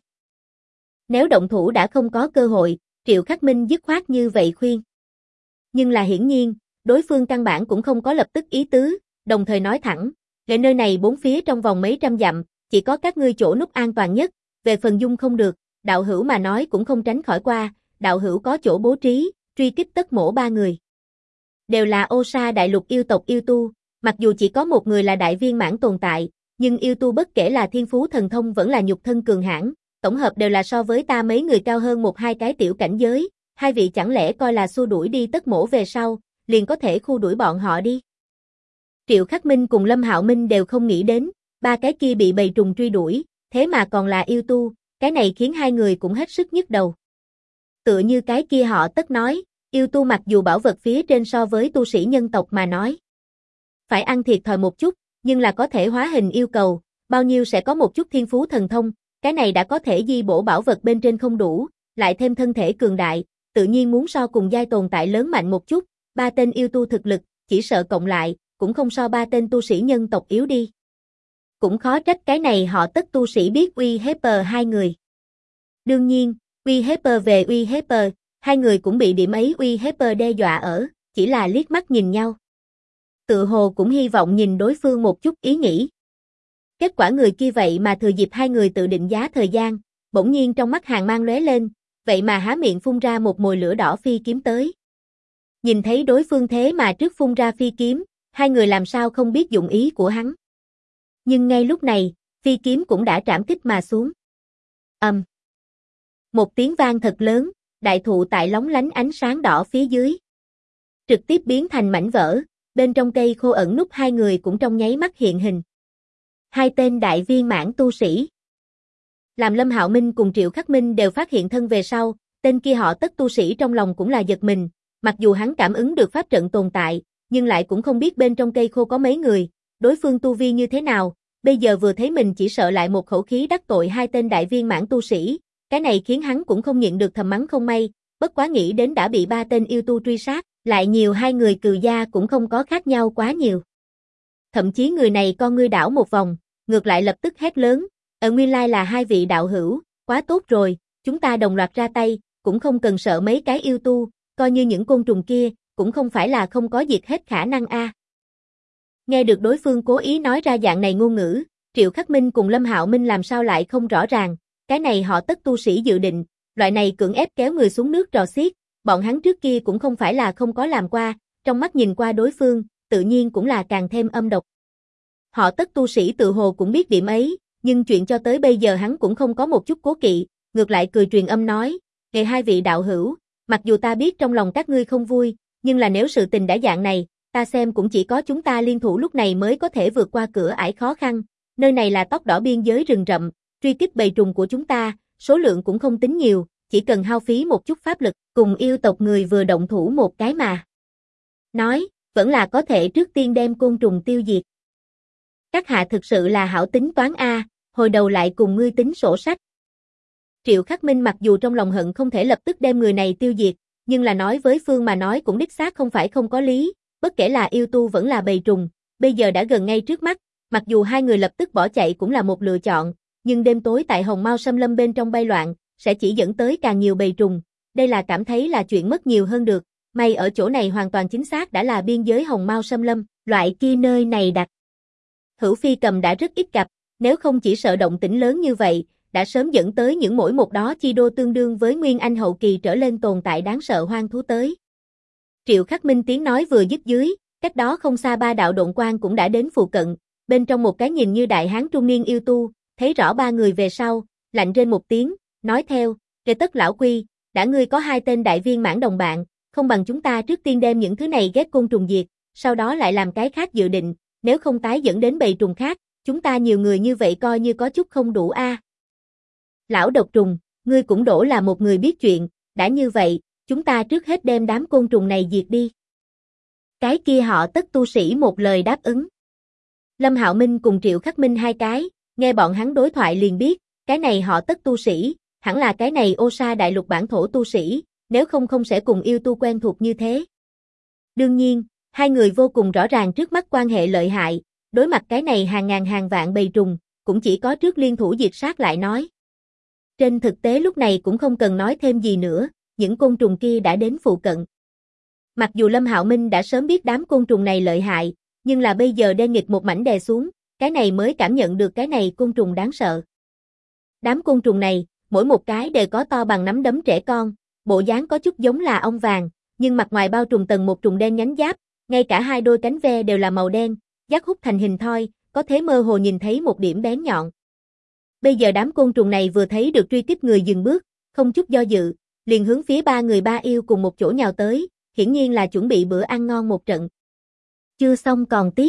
Nếu động thủ đã không có cơ hội, Triệu Khắc Minh dứt khoát như vậy khuyên. Nhưng là hiển nhiên, đối phương căn bản cũng không có lập tức ý tứ, đồng thời nói thẳng, lệ nơi này bốn phía trong vòng mấy trăm dặm, chỉ có các ngươi chỗ núp an toàn nhất, về phần dung không được, đạo hữu mà nói cũng không tránh khỏi qua, đạo hữu có chỗ bố trí, truy kích tất mổ 3 người. Đều là Ô Sa đại lục yêu tộc yêu tu, mặc dù chỉ có một người là đại viên mãn tồn tại, nhưng yêu tu bất kể là thiên phú thần thông vẫn là nhục thân cường hãn, tổng hợp đều là so với ta mấy người cao hơn 1-2 cái tiểu cảnh giới, hai vị chẳng lẽ coi là xua đuổi đi tất mổ về sau, liền có thể khu đuổi bọn họ đi. Triệu Khắc Minh cùng Lâm Hạo Minh đều không nghĩ đến, 3 cái kia bị bầy trùng truy đuổi, thế mà còn là yêu tu, cái này khiến hai người cũng hết sức nhức đầu. Tựa như cái kia họ tất nói, yêu tu mặc dù bảo vật phía trên so với tu sĩ nhân tộc mà nói, phải ăn thiệt thòi một chút, nhưng là có thể hóa hình yêu cầu, bao nhiêu sẽ có một chút thiên phú thần thông, cái này đã có thể di bổ bảo vật bên trên không đủ, lại thêm thân thể cường đại, tự nhiên muốn so cùng giai tồn tại lớn mạnh một chút, 3 tên yêu tu thực lực, chỉ sợ cộng lại, cũng không so 3 tên tu sĩ nhân tộc yếu đi. Cũng khó trách cái này họ tất tu sĩ biết uy hiếp hai người. Đương nhiên, uy hiếp về uy hiếp, hai người cũng bị điểm ấy uy hiếp đe dọa ở, chỉ là liếc mắt nhìn nhau. Tự hồ cũng hy vọng nhìn đối phương một chút ý nghĩ. Kết quả người kia vậy mà thừa dịp hai người tự định giá thời gian, bỗng nhiên trong mắt hàn mang lóe lên, vậy mà há miệng phun ra một mồi lửa đỏ phi kiếm tới. Nhìn thấy đối phương thế mà trước phun ra phi kiếm, hai người làm sao không biết dụng ý của hắn. Nhưng ngay lúc này, phi kiếm cũng đã trảm kích mà xuống. Một tiếng vang thật lớn, đại thụ tại lóng lánh ánh sáng đỏ phía dưới trực tiếp biến thành mảnh vỡ, bên trong cây khô ẩn núp hai người cũng trong nháy mắt hiện hình. Hai tên đại viên mãn tu sĩ. Làm Lâm Hạo Minh cùng Triệu Khắc Minh đều phát hiện thân về sau, tên kia họ Tất tu sĩ trong lòng cũng là giật mình, mặc dù hắn cảm ứng được pháp trận tồn tại, nhưng lại cũng không biết bên trong cây khô có mấy người, đối phương tu vi như thế nào, bây giờ vừa thấy mình chỉ sợ lại một khẩu khí đắc tội hai tên đại viên mãn tu sĩ, cái này khiến hắn cũng không nhịn được thầm mắng không may, bất quá nghĩ đến đã bị ba tên yêu tu truy sát, lại nhiều hai người cừu gia cũng không có khác nhau quá nhiều. Thậm chí người này con ngươi đảo một vòng, ngược lại lập tức hét lớn, nguyên lai là hai vị đạo hữu, quá tốt rồi, chúng ta đồng loạt ra tay, cũng không cần sợ mấy cái yêu tu, coi như những côn trùng kia, cũng không phải là không có diệt hết khả năng a. Nghe được đối phương cố ý nói ra dạng này ngôn ngữ, Triệu Khắc Minh cùng Lâm Hạo Minh làm sao lại không rõ ràng, cái này họ Tất tu sĩ dự định, loại này cưỡng ép kéo người xuống nước trò xiết, bọn hắn trước kia cũng không phải là không có làm qua, trong mắt nhìn qua đối phương, tự nhiên cũng là càng thêm âm độc. Họ Tất tu sĩ tự hồ cũng biết điểm ấy, nhưng chuyện cho tới bây giờ hắn cũng không có một chút cố kỵ, ngược lại cười truyền âm nói, "Ngày hai vị đạo hữu, mặc dù ta biết trong lòng các ngươi không vui, nhưng là nếu sự tình đã dạng này, ta xem cũng chỉ có chúng ta liên thủ lúc này mới có thể vượt qua cửa ải khó khăn, nơi này là tóc đỏ biên giới rừng rậm, truy kích bầy trùng của chúng ta, số lượng cũng không tính nhiều, chỉ cần hao phí một chút pháp lực, cùng yêu tộc người vừa động thủ một cái mà." Nói, vẫn là có thể trước tiên đem côn trùng tiêu diệt. Các hạ thực sự là hảo tính toán a, hồi đầu lại cùng ngươi tính sổ sách. Triệu Khắc Minh mặc dù trong lòng hận không thể lập tức đem người này tiêu diệt, nhưng là nói với Phương mà nói cũng đích xác không phải không có lý, bất kể là yêu tu vẫn là bầy trùng, bây giờ đã gần ngay trước mắt, mặc dù hai người lập tức bỏ chạy cũng là một lựa chọn, nhưng đêm tối tại Hồng Mao Xâm Lâm bên trong bay loạn, sẽ chỉ dẫn tới càng nhiều bầy trùng, đây là cảm thấy là chuyện mất nhiều hơn được, may ở chỗ này hoàn toàn chính xác đã là biên giới Hồng Mao Xâm Lâm, loại kia nơi này đặt. Hữu Phi Cầm đã rất ít gặp, nếu không chỉ sợ động tĩnh lớn như vậy, đã sớm dẫn tới những mỗi một đó chi đô tương đương với Nguyên Anh hậu kỳ trở lên tồn tại đáng sợ hoang thú tới. Triệu Khắc Minh tiếng nói vừa dứt dưới, cách đó không xa ba đạo độn quang cũng đã đến phụ cận, bên trong một cái nhìn như đại hán trung niên yêu tu, thấy rõ ba người về sau, lạnh rên một tiếng, nói theo, "Kề Tất lão quy, đã ngươi có hai tên đại viên mãn đồng bạn, không bằng chúng ta trước tiên đem những thứ này ghét côn trùng diệt, sau đó lại làm cái khác dự định, nếu không tái dẫn đến bầy trùng khác, chúng ta nhiều người như vậy coi như có chút không đủ a." "Lão độc trùng, ngươi cũng đổ là một người biết chuyện, đã như vậy, chúng ta trước hết đem đám côn trùng này diệt đi." Cái kia họ Tất tu sĩ một lời đáp ứng. Lâm Hạo Minh cùng Triệu Khắc Minh hai cái, nghe bọn hắn đối thoại liền biết, cái này họ Tất tu sĩ, hẳn là cái này Ô Sa đại lục bản thổ tu sĩ, nếu không không sẽ cùng yêu tu quen thuộc như thế. Đương nhiên, hai người vô cùng rõ ràng trước mắt quan hệ lợi hại, đối mặt cái này hàng ngàn hàng vạn bầy trùng, cũng chỉ có trước liên thủ diệt sát lại nói. Trên thực tế lúc này cũng không cần nói thêm gì nữa, những côn trùng kia đã đến phụ cận. Mặc dù Lâm Hạo Minh đã sớm biết đám côn trùng này lợi hại, nhưng là bây giờ đen nghịch một mảnh đè xuống, cái này mới cảm nhận được cái này côn trùng đáng sợ. Đám côn trùng này, mỗi một cái đều có to bằng nắm đấm trẻ con, bộ dáng có chút giống là ong vàng, nhưng mặt ngoài bao trùm tầng một trùng đen nhánh giáp, ngay cả hai đôi cánh ve đều là màu đen, giác hút thành hình thoi, có thể mơ hồ nhìn thấy một điểm bén nhọn. Bây giờ đám côn trùng này vừa thấy được truy kích người dừng bước, không chút do dự, liền hướng phía ba người ba yêu cùng một chỗ nhào tới, hiển nhiên là chuẩn bị bữa ăn ngon một trận. Chưa xong còn tiếp.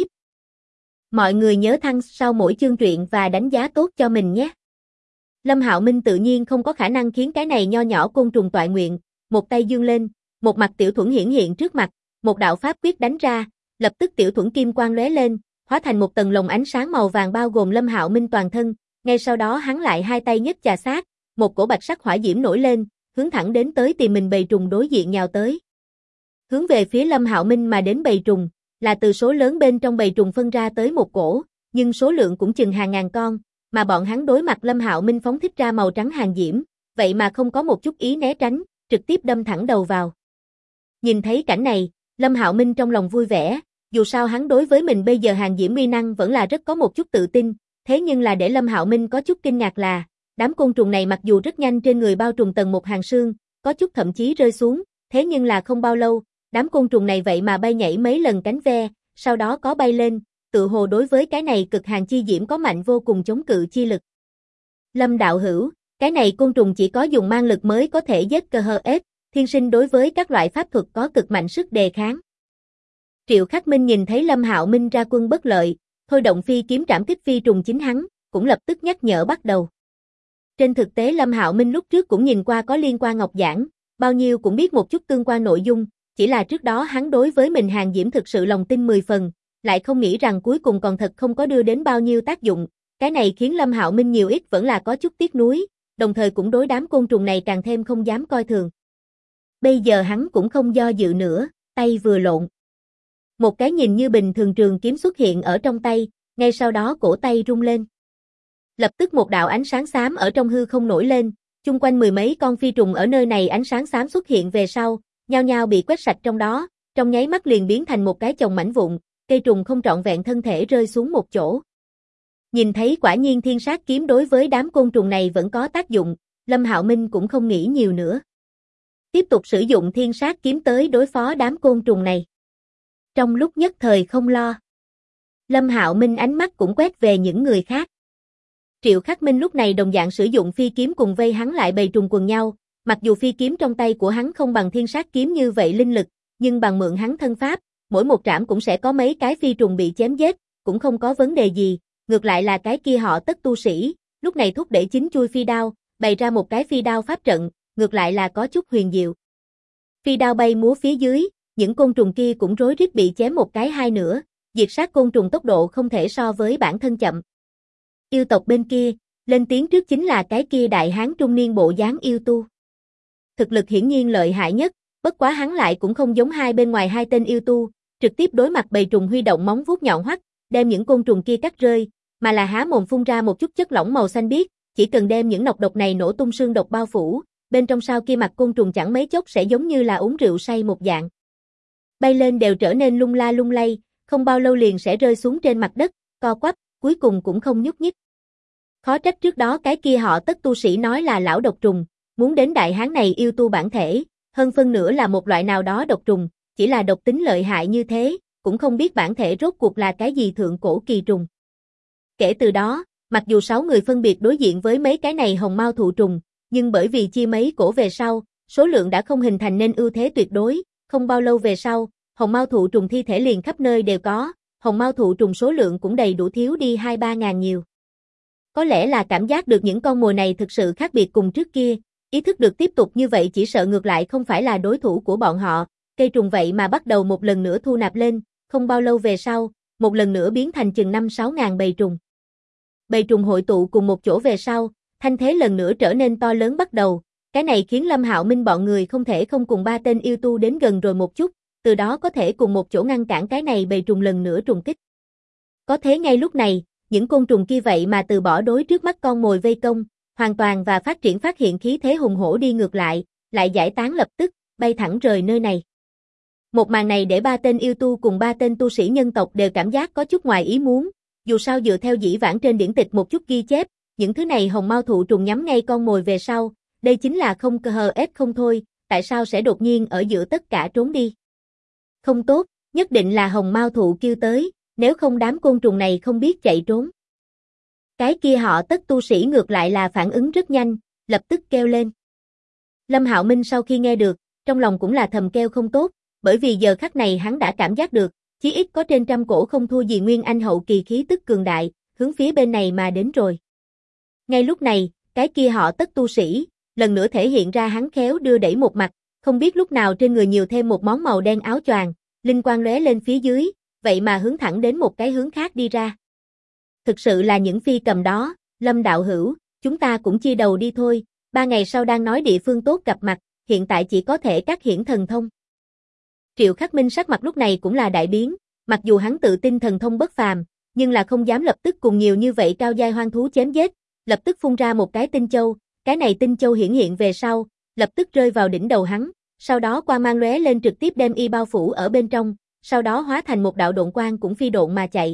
Mọi người nhớ thăng sau mỗi chương truyện và đánh giá tốt cho mình nhé. Lâm Hạo Minh tự nhiên không có khả năng khiến cái này nho nhỏ côn trùng toại nguyện, một tay dương lên, một mặt tiểu thuẫn hiển hiện trước mặt, một đạo pháp quyết đánh ra, lập tức tiểu thuẫn kim quang lóe lên, hóa thành một tầng lồng ánh sáng màu vàng bao gồm Lâm Hạo Minh toàn thân, ngay sau đó hắn lại hai tay nhấc chà sát, một cổ bạch sắc hỏa diễm nổi lên, hướng thẳng đến tới tìm mình bầy trùng đối diện nhào tới. Hướng về phía Lâm Hạo Minh mà đến bầy trùng, là từ số lớn bên trong bầy trùng phân ra tới một cổ, nhưng số lượng cũng chừng hàng ngàn con, mà bọn hắn đối mặt Lâm Hạo Minh phóng thích ra màu trắng hàng diễm, vậy mà không có một chút ý né tránh, trực tiếp đâm thẳng đầu vào. Nhìn thấy cảnh này, Lâm Hạo Minh trong lòng vui vẻ, dù sao hắn đối với mình bây giờ hàng diễm uy năng vẫn là rất có một chút tự tin, thế nhưng là để Lâm Hạo Minh có chút kinh ngạc là, đám côn trùng này mặc dù rất nhanh trên người bao trùm tầng một hàng xương, có chút thậm chí rơi xuống, thế nhưng là không bao lâu, đám côn trùng này vậy mà bay nhảy mấy lần cánh ve, sau đó có bay lên, tự hồ đối với cái này cực hàn chi diễm có mạnh vô cùng chống cự chi lực. Lâm đạo hữu, cái này côn trùng chỉ có dùng mang lực mới có thể giết cơ hờ ép, thiên sinh đối với các loại pháp thuật có cực mạnh sức đề kháng. Triệu Khắc Minh nhìn thấy Lâm Hạo Minh ra quân bất lợi, thôi động phi kiếm trảm kích phi trùng chính hắn, cũng lập tức nhắc nhở bắt đầu. Trên thực tế Lâm Hạo Minh lúc trước cũng nhìn qua có liên quan ngọc giảng, bao nhiêu cũng biết một chút tương quan nội dung, chỉ là trước đó hắn đối với mình Hàng Diễm thực sự lòng tin 10 phần, lại không nghĩ rằng cuối cùng còn thật không có đưa đến bao nhiêu tác dụng, cái này khiến Lâm Hạo Minh nhiều ít vẫn là có chút tiếc nuối, đồng thời cũng đối đám côn trùng này càng thêm không dám coi thường. Bây giờ hắn cũng không do dự nữa, tay vừa lộn. Một cái nhìn như bình thường trường kiếm xuất hiện ở trong tay, ngay sau đó cổ tay rung lên. Lập tức một đạo ánh sáng xám ở trong hư không nổi lên, chung quanh mười mấy con phi trùng ở nơi này ánh sáng xám xuất hiện về sau, nhao nhao bị quét sạch trong đó, trong nháy mắt liền biến thành một cái chồng mảnh vụn, cây trùng không trọn vẹn thân thể rơi xuống một chỗ. Nhìn thấy quả nhiên thiên sát kiếm đối với đám côn trùng này vẫn có tác dụng, Lâm Hạo Minh cũng không nghĩ nhiều nữa. Tiếp tục sử dụng thiên sát kiếm tới đối phó đám côn trùng này. Trong lúc nhất thời không lo, Lâm Hạo Minh ánh mắt cũng quét về những người khác. Triệu Khắc Minh lúc này đồng dạng sử dụng phi kiếm cùng vây hắn lại bầy trùng quần nhau, mặc dù phi kiếm trong tay của hắn không bằng thiên sát kiếm như vậy linh lực, nhưng bằng mượn hắn thân pháp, mỗi một trảm cũng sẽ có mấy cái phi trùng bị chém giết, cũng không có vấn đề gì, ngược lại là cái kia họ Tất tu sĩ, lúc này thúc đẩy chính chui phi đao, bày ra một cái phi đao pháp trận, ngược lại là có chút huyền diệu. Phi đao bay múa phía dưới, những côn trùng kia cũng rối rít bị chém một cái hai nửa, diệt sát côn trùng tốc độ không thể so với bản thân chậm. Yêu tộc bên kia, lên tiếng trước chính là cái kia đại hán trung niên bộ dáng yêu tu. Thực lực hiển nhiên lợi hại nhất, bất quá hắn lại cũng không giống hai bên ngoài hai tên yêu tu, trực tiếp đối mặt bầy trùng huy động móng vuốt nhọn hoắt, đem những côn trùng kia cắt rơi, mà là há mồm phun ra một chút chất lỏng màu xanh biếc, chỉ cần đem những nọc độc này nổ tung xương độc bao phủ, bên trong sau kia mặt côn trùng chẳng mấy chốc sẽ giống như là uống rượu say một dạng. Bay lên đều trở nên lung la lung lay, không bao lâu liền sẽ rơi xuống trên mặt đất, co quắp, cuối cùng cũng không nhúc nhích. Khó trách trước đó cái kia họ Tất tu sĩ nói là lão độc trùng, muốn đến đại hán này yêu tu bản thể, hơn phân nửa là một loại nào đó độc trùng, chỉ là độc tính lợi hại như thế, cũng không biết bản thể rốt cuộc là cái gì thượng cổ kỳ trùng. Kể từ đó, mặc dù 6 người phân biệt đối diện với mấy cái này hồng mao thụ trùng, nhưng bởi vì chia mấy cổ về sau, số lượng đã không hình thành nên ưu thế tuyệt đối, không bao lâu về sau, hồng mao thụ trùng thi thể liền khắp nơi đều có, hồng mao thụ trùng số lượng cũng đầy đủ thiếu đi 2-3 ngàn nhiều. Có lẽ là cảm giác được những con mồi này thực sự khác biệt cùng trước kia, ý thức được tiếp tục như vậy chỉ sợ ngược lại không phải là đối thủ của bọn họ, cây trùng vậy mà bắt đầu một lần nữa thu nạp lên, không bao lâu về sau, một lần nữa biến thành chừng 5-6 ngàn bầy trùng. Bầy trùng hội tụ cùng một chỗ về sau, thanh thế lần nữa trở nên to lớn bắt đầu, cái này khiến Lâm Hạo Minh bọn người không thể không cùng ba tên yêu tu đến gần rồi một chút, từ đó có thể cùng một chỗ ngăn cản cái này bầy trùng lần nữa trùng kích. Có thế ngay lúc này, những côn trùng kia vậy mà từ bỏ đối trước mắt con mồi vây công, hoàn toàn và phát hiện khí thế hùng hổ đi ngược lại giải tán lập tức, bay thẳng rời nơi này. Một màn này để ba tên yêu tu cùng ba tên tu sĩ nhân tộc đều cảm giác có chút ngoài ý muốn, dù sao dựa theo dĩ vãng trên điển tịch một chút ghi chép, những thứ này hồng mao thụ trùng nhắm ngay con mồi về sau, đây chính là không cơ hờ ép không thôi, tại sao sẽ đột nhiên ở giữa tất cả trốn đi? Không tốt, nhất định là hồng mao thụ kêu tới, nếu không đám côn trùng này không biết chạy trốn. Cái kia họ Tất tu sĩ ngược lại là phản ứng rất nhanh, lập tức kêu lên. Lâm Hạo Minh sau khi nghe được, trong lòng cũng là thầm kêu không tốt, bởi vì giờ khắc này hắn đã cảm giác được, chí ít có trên trăm cổ không thua gì Nguyên Anh hậu kỳ khí tức cường đại, hướng phía bên này mà đến rồi. Ngay lúc này, cái kia họ Tất tu sĩ, lần nữa thể hiện ra hắn khéo đưa đẩy một mặt, không biết lúc nào trên người nhiều thêm một món màu đen áo choàng, linh quang lóe lên phía dưới, vậy mà hướng thẳng đến một cái hướng khác đi ra. Thực sự là những phi cầm đó, Lâm đạo hữu, chúng ta cũng chia đầu đi thôi, 3 ngày sau đang nói địa phương tốt gặp mặt, hiện tại chỉ có thể các hiển thần thông. Triệu Khắc Minh sắc mặt lúc này cũng là đại biến, mặc dù hắn tự tin thần thông bất phàm, nhưng là không dám lập tức cùng nhiều như vậy cao giai hoang thú chém giết, lập tức phun ra một cái tinh châu, cái này tinh châu hiện về sau, lập tức rơi vào đỉnh đầu hắn, sau đó quang mang lóe lên trực tiếp đem y bao phủ ở bên trong, sau đó hóa thành một đạo độn quang cũng phi độn mà chạy.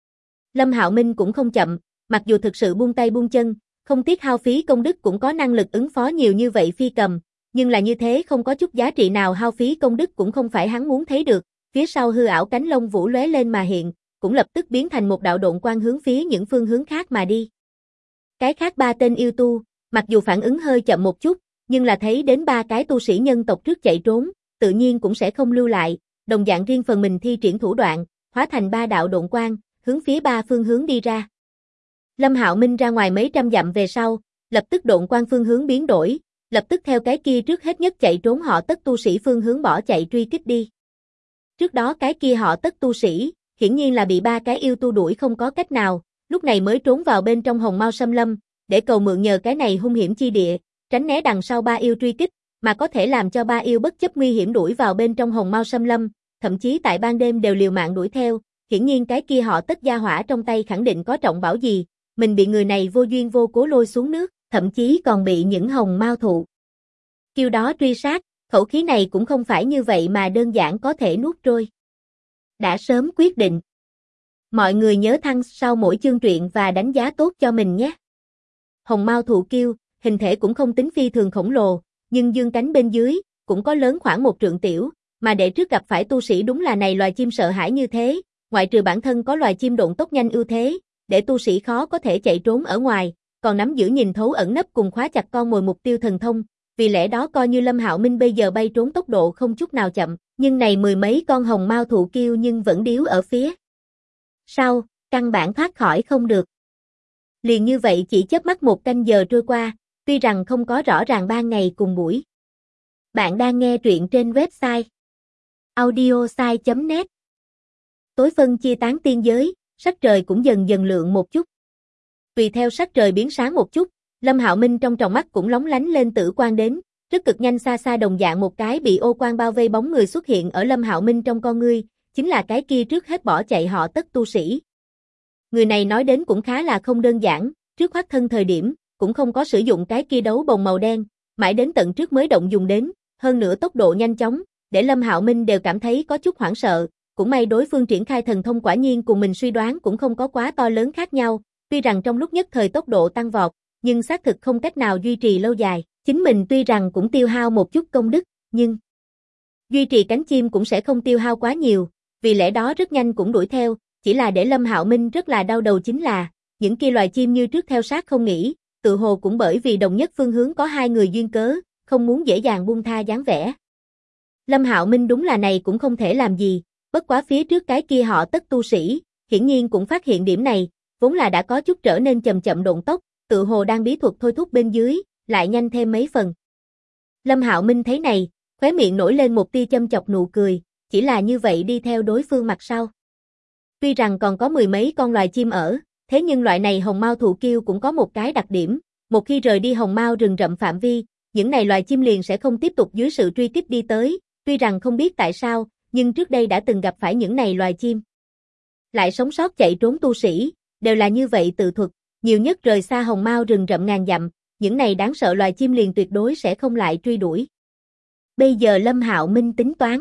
Lâm Hạo Minh cũng không chậm, mặc dù thực sự buông tay buông chân, không tiếc hao phí công đức cũng có năng lực ứng phó nhiều như vậy phi cầm, nhưng là như thế không có chút giá trị nào hao phí công đức cũng không phải hắn muốn thấy được, phía sau hư ảo cánh lông vũ lóe lên mà hiện, cũng lập tức biến thành một đạo độn quang hướng phía những phương hướng khác mà đi. Cái khác ba tên yêu tu, mặc dù phản ứng hơi chậm một chút, nhưng là thấy đến ba cái tu sĩ nhân tộc trước chạy trốn, tự nhiên cũng sẽ không lưu lại, đồng dạng riêng phần mình thi triển thủ đoạn, hóa thành 3 đạo độn quang, hướng phía 3 phương hướng đi ra. Lâm Hạo Minh ra ngoài mấy trăm dặm về sau, lập tức độn quang phương hướng biến đổi, lập tức theo cái kia trước hết nhất chạy trốn họ Tất tu sĩ phương hướng bỏ chạy truy kích đi. Trước đó cái kia họ Tất tu sĩ, hiển nhiên là bị 3 cái yêu tu đuổi không có cách nào, lúc này mới trốn vào bên trong Hồng Mao Xâm Lâm, để cầu mượn nhờ cái này hung hiểm chi địa, tránh né đằng sau 3 yêu truy kích, mà có thể làm cho 3 yêu bất chấp nguy hiểm đuổi vào bên trong Hồng Mao Xâm Lâm, thậm chí tại ban đêm đều liều mạng đuổi theo, hiển nhiên cái kia họ Tất gia hỏa trong tay khẳng định có trọng bảo gì, mình bị người này vô duyên vô cố lôi xuống nước, thậm chí còn bị những hồng mao thụ kiêu đó truy sát, khẩu khí này cũng không phải như vậy mà đơn giản có thể nuốt trôi. Đã sớm quyết định. Mọi người nhớ thăng sau mỗi chương truyện và đánh giá tốt cho mình nhé. Hồng mao thụ kiêu, hình thể cũng không tính phi thường khổng lồ, nhưng dương cánh bên dưới, cũng có lớn khoảng 1 trượng tiểu, mà để trước gặp phải tu sĩ đúng là này loài chim sợ hãi như thế, ngoại trừ bản thân có loài chim độn tốc nhanh ưu thế, để tu sĩ khó có thể chạy trốn ở ngoài, còn nắm giữ nhìn thấu ẩn nấp cùng khóa chặt con mồi mục tiêu thần thông, vì lẽ đó coi như Lâm Hạo Minh bây giờ bay trốn tốc độ không chút nào chậm, nhưng này 10 mấy con hồng mao thụ kiêu nhưng vẫn điếu ở phía sau, căn bản thoát khỏi không được. Liền như vậy chỉ chớp mắt 1 canh giờ trôi qua, tuy rằng không có rõ ràng 3 ngày cùng buổi. Bạn đang nghe truyện trên website audiosai.net. Tối phân chia tán tiên giới, sắc trời cũng dần dần lượng một chút. Tùy theo sắc trời biến sáng một chút, Lâm Hạo Minh trong tròng mắt cũng lóng lánh lên tử quang đến, rất cực nhanh xa xa đồng dạng một cái bị ô quang bao vây bóng người xuất hiện ở Lâm Hạo Minh trong con ngươi, chính là cái kia trước hết bỏ chạy họ Tất tu sĩ. Người này nói đến cũng khá là không đơn giản, trước khoác thân thời điểm, cũng không có sử dụng cái kia đấu bồng màu đen, mãi đến tận trước mới động dùng đến, hơn nữa tốc độ nhanh chóng, để Lâm Hạo Minh đều cảm thấy có chút hoảng sợ, cũng may đối phương triển khai thần thông quả nhiên cùng mình suy đoán cũng không có quá to lớn khác nhau, tuy rằng trong lúc nhất thời tốc độ tăng vọt, nhưng xác thực không cách nào duy trì lâu dài, chính mình tuy rằng cũng tiêu hao một chút công đức, nhưng duy trì cánh chim cũng sẽ không tiêu hao quá nhiều, vì lẽ đó rất nhanh cũng đuổi theo, chỉ là để Lâm Hạo Minh rất là đau đầu chính là, những kia loài chim như trước theo sát không nghỉ, tự hồ cũng bởi vì đồng nhất phương hướng có 2 người duyên cớ, không muốn dễ dàng buông tha dáng vẻ. Lâm Hạo Minh đúng là này cũng không thể làm gì, bất quá phía trước cái kia họ Tất tu sĩ, hiển nhiên cũng phát hiện điểm này, vốn là đã có chút trở nên chậm chậm độn tốc, tự hồ đang bí thuật thôi thúc bên dưới, lại nhanh thêm mấy phần. Lâm Hạo Minh thấy này, khóe miệng nổi lên một tia châm chọc nụ cười, chỉ là như vậy đi theo đối phương mặt sau. Tuy rằng còn có 10 mấy con loài chim ở, thế nhưng loại này hồng mao thụ kiêu cũng có một cái đặc điểm, một khi rời đi hồng mao rừng rậm phạm vi, những này loài chim liền sẽ không tiếp tục dưới sự truy kích đi tới, tuy rằng không biết tại sao, nhưng trước đây đã từng gặp phải những này loài chim. Lại sống sót chạy trốn tu sĩ, đều là như vậy tự thuật, nhiều nhất rời xa hồng mao rừng rậm ngàn dặm, những này đáng sợ loài chim liền tuyệt đối sẽ không lại truy đuổi. Bây giờ Lâm Hạo Minh tính toán.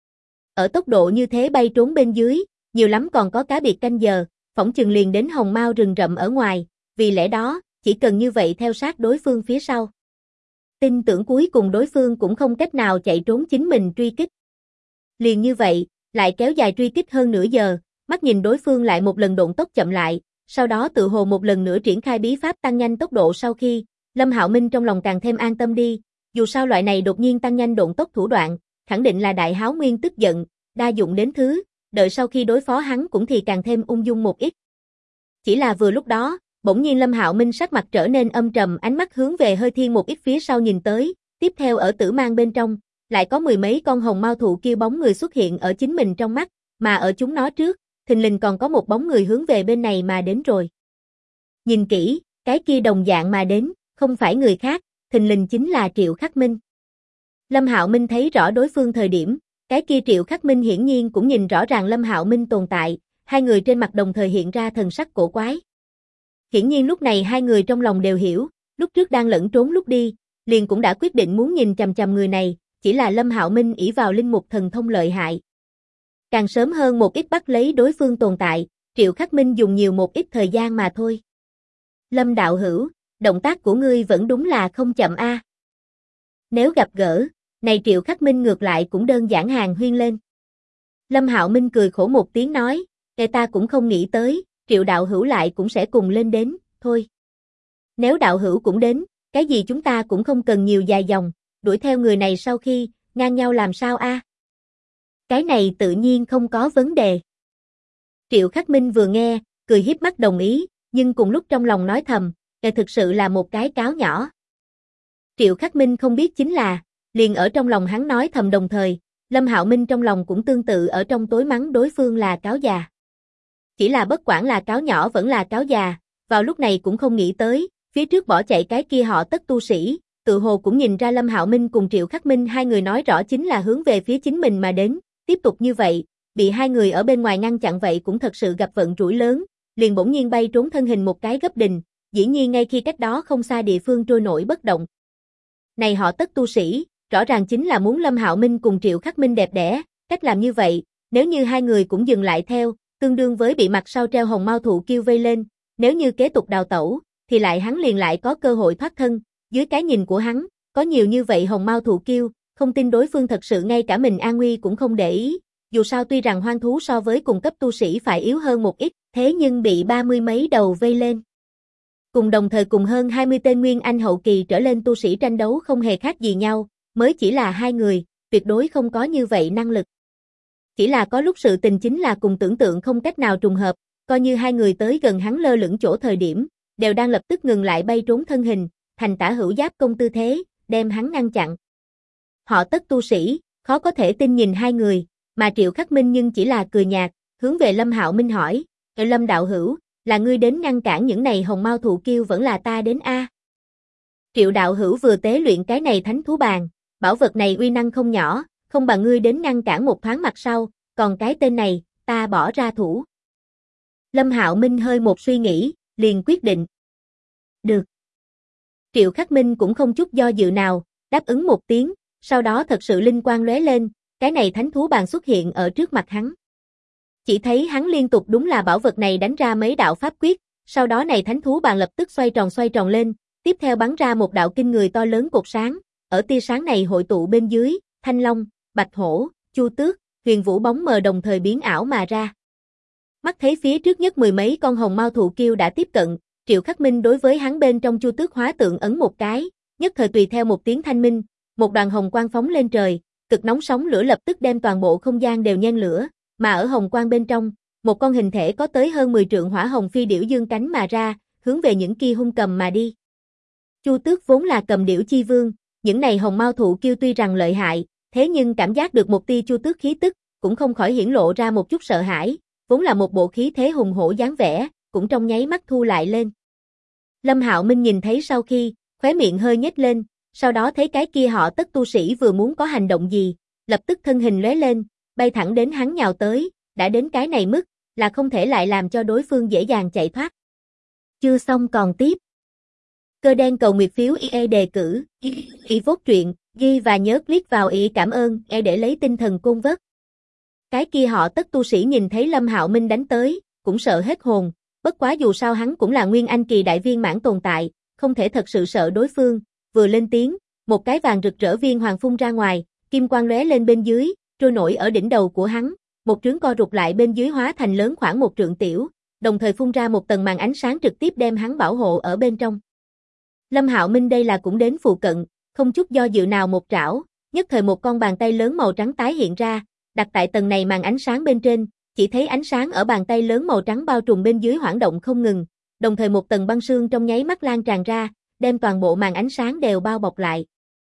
Ở tốc độ như thế bay trốn bên dưới, nhiều lắm còn có cá biệt canh giờ, phỏng chừng liền đến hồng mao rừng rậm ở ngoài, vì lẽ đó, chỉ cần như vậy theo sát đối phương phía sau. Tin tưởng cuối cùng đối phương cũng không cách nào chạy trốn chính mình truy kích. Liền như vậy, lại kéo dài truy kích hơn nửa giờ, mắt nhìn đối phương lại một lần độn tốc chậm lại, sau đó tự hồ một lần nữa triển khai bí pháp tăng nhanh tốc độ sau khi, Lâm Hạo Minh trong lòng càng thêm an tâm đi, dù sao loại này đột nhiên tăng nhanh độn tốc thủ đoạn, khẳng định là đại háo nguyên tức giận, đa dụng đến thứ, đợi sau khi đối phó hắn cũng thì càng thêm ung dung một ít. Chỉ là vừa lúc đó, bỗng nhiên Lâm Hạo Minh sắc mặt trở nên âm trầm, ánh mắt hướng về hơi thiên một ít phía sau nhìn tới, tiếp theo ở tử mang bên trong, lại có 10 mấy con hồng mao thụ kia bóng người xuất hiện ở chính mình trong mắt, mà ở chúng nó trước, thình lình còn có một bóng người hướng về bên này mà đến rồi. Nhìn kỹ, cái kia đồng dạng mà đến, không phải người khác, thình lình chính là Triệu Khắc Minh. Lâm Hạo Minh thấy rõ đối phương thời điểm, cái kia Triệu Khắc Minh hiển nhiên cũng nhìn rõ ràng Lâm Hạo Minh tồn tại, hai người trên mặt đồng thời hiện ra thần sắc cổ quái. Hiển nhiên lúc này hai người trong lòng đều hiểu, lúc trước đang lẫn trốn lúc đi, liền cũng đã quyết định muốn nhìn chằm chằm người này, chỉ là Lâm Hạo Minh ỷ vào linh mục thần thông lợi hại. Càng sớm hơn một ít bắt lấy đối phương tồn tại, Triệu Khắc Minh dùng nhiều một ít thời gian mà thôi. Lâm đạo hữu, động tác của ngươi vẫn đúng là không chậm a. Nếu gặp gỡ, này Triệu Khắc Minh ngược lại cũng đơn giản hàng huyên lên. Lâm Hạo Minh cười khổ một tiếng nói, kẻ ta cũng không nghĩ tới, Triệu đạo hữu lại cũng sẽ cùng lên đến, thôi. Nếu đạo hữu cũng đến, cái gì chúng ta cũng không cần nhiều dài dòng, đuổi theo người này sau khi, ngang nhau làm sao a? Cái này tự nhiên không có vấn đề. Triệu Khắc Minh vừa nghe, cười hiếp mắt đồng ý, nhưng cùng lúc trong lòng nói thầm, thực sự là một cái cáo nhỏ. Triệu Khắc Minh không biết chính là, liền ở trong lòng hắn nói thầm đồng thời, Lâm Hạo Minh trong lòng cũng tương tự ở trong tối mắng đối phương là cáo già. Chỉ là bất quản là cáo nhỏ vẫn là cáo già, vào lúc này cũng không nghĩ tới, phía trước bỏ chạy cái kia họ Tất tu sĩ, tự hồ cũng nhìn ra Lâm Hạo Minh cùng Triệu Khắc Minh hai người nói rõ chính là hướng về phía chính mình mà đến, tiếp tục như vậy, bị hai người ở bên ngoài ngăn chặn vậy cũng thật sự gặp vận rủi lớn, liền bỗng nhiên bay trốn thân hình một cái gấp đình, dĩ nhiên ngay khi cách đó không xa địa phương trôi nổi bất động. Này họ Tất tu sĩ, rõ ràng chính là muốn Lâm Hạo Minh cùng Triệu Khắc Minh đẹp đẽ, cách làm như vậy, nếu như hai người cũng dừng lại theo, tương đương với bị mặt sau treo hồng mao thụ kiêu vây lên, nếu như kế tục đào tẩu, thì hắn liền lại có cơ hội thoát thân, dưới cái nhìn của hắn, có nhiều như vậy hồng mao thụ kiêu, không tin đối phương thật sự ngay cả mình an nguy cũng không để ý, dù sao tuy rằng hoang thú so với cùng cấp tu sĩ phải yếu hơn một ít, thế nhưng bị 30 mấy đầu vây lên. Cùng đồng thời cùng hơn 20 tên nguyên anh hậu kỳ trở lên tu sĩ tranh đấu không hề khác gì nhau, mới chỉ là hai người, tuyệt đối không có như vậy năng lực. Chỉ là có lúc sự tình chính là cùng tưởng tượng không cách nào trùng hợp, coi như hai người tới gần hắn lơ lửng chỗ thời điểm, đều đang lập tức ngừng lại bay trốn thân hình, thành tả hữu giáp công tư thế, đem hắn ngăn chặn. Họ Tất tu sĩ, khó có thể tin nhìn hai người, mà Triệu Khắc Minh nhưng chỉ là cười nhạt, hướng về Lâm Hạo Minh hỏi, Lâm đạo hữu, là ngươi đến ngăn cản những này hồng mao thụ kiêu vẫn là ta đến a? Triệu đạo hữu vừa tế luyện cái này thánh thú bàn, bảo vật này uy năng không nhỏ, không bằng ngươi đến ngăn cản một thoáng mặt sau, còn cái tên này, ta bỏ ra thủ. Lâm Hạo Minh hơi một suy nghĩ, liền quyết định. Được. Triệu Khắc Minh cũng không chút do dự nào, đáp ứng một tiếng, sau đó thật sự linh quang lóe lên, cái này thánh thú bàn xuất hiện ở trước mặt hắn. Chỉ thấy hắn liên tục đúng là bảo vật này đánh ra mấy đạo pháp quyết, sau đó này thánh thú bàn lập tức xoay tròn lên, tiếp theo bắn ra một đạo kinh người to lớn cột sáng, ở tia sáng này hội tụ bên dưới, thanh long, bạch hổ, chu tước, huyền vũ bóng mờ đồng thời biến ảo mà ra. Mắt thấy phía trước nhất mười mấy con hồng mao thụ kiêu đã tiếp cận, Triệu Khắc Minh đối với hắn bên trong chu tước hóa tượng ấn một cái, nhất thời tùy theo một tiếng thanh minh, một đoàn hồng quang phóng lên trời, cực nóng sóng lửa lập tức đem toàn bộ không gian đều nhen lửa, mà ở hồng quang bên trong, một con hình thể có tới hơn 10 trượng hỏa hồng phi điểu dương cánh mà ra, hướng về những kia hung cầm mà đi. Chu Tước vốn là cầm điểu chi vương, những này hồng mao thụ kiêu tuy rằng lợi hại, thế nhưng cảm giác được một tia Chu Tước khí tức, cũng không khỏi hiển lộ ra một chút sợ hãi, vốn là một bộ khí thế hùng hổ dáng vẻ, cũng trong nháy mắt thu lại lên. Lâm Hạo Minh nhìn thấy sau khi, khóe miệng hơi nhếch lên, sau đó thấy cái kia họ Tất tu sĩ vừa muốn có hành động gì, lập tức thân hình lóe lên, bay thẳng đến hắn nhào tới, đã đến cái này mức, là không thể lại làm cho đối phương dễ dàng chạy thoát. Chưa xong còn tiếp. Cơ đen cầu nguyệt phiếu IE đề cử, ý vốt truyện, ghi và nhớ click vào ý cảm ơn, để lấy tinh thần côn vớt. Cái kia họ Tất tu sĩ nhìn thấy Lâm Hạo Minh đánh tới, cũng sợ hết hồn, bất quá dù sao hắn cũng là nguyên anh kỳ đại viên mãn tồn tại, không thể thật sự sợ đối phương, vừa lên tiếng, một cái vàng rực rỡ viên hoàng phun ra ngoài, kim quang lóe lên bên dưới, trôi nổi ở đỉnh đầu của hắn, một trướng co rụt lại bên dưới hóa thành lớn khoảng một trượng tiểu, đồng thời phun ra một tầng màn ánh sáng trực tiếp đem hắn bảo hộ ở bên trong. Lâm Hạo Minh đây là cũng đến phụ cận, không chút do dự nào một trảo, nhất thời một con bàn tay lớn màu trắng tái hiện ra, đặt tại tầng này màn ánh sáng bên trên, chỉ thấy ánh sáng ở bàn tay lớn màu trắng bao trùm bên dưới hoảng động không ngừng, đồng thời một tầng băng sương trong nháy mắt lan tràn ra, đem toàn bộ màn ánh sáng đều bao bọc lại.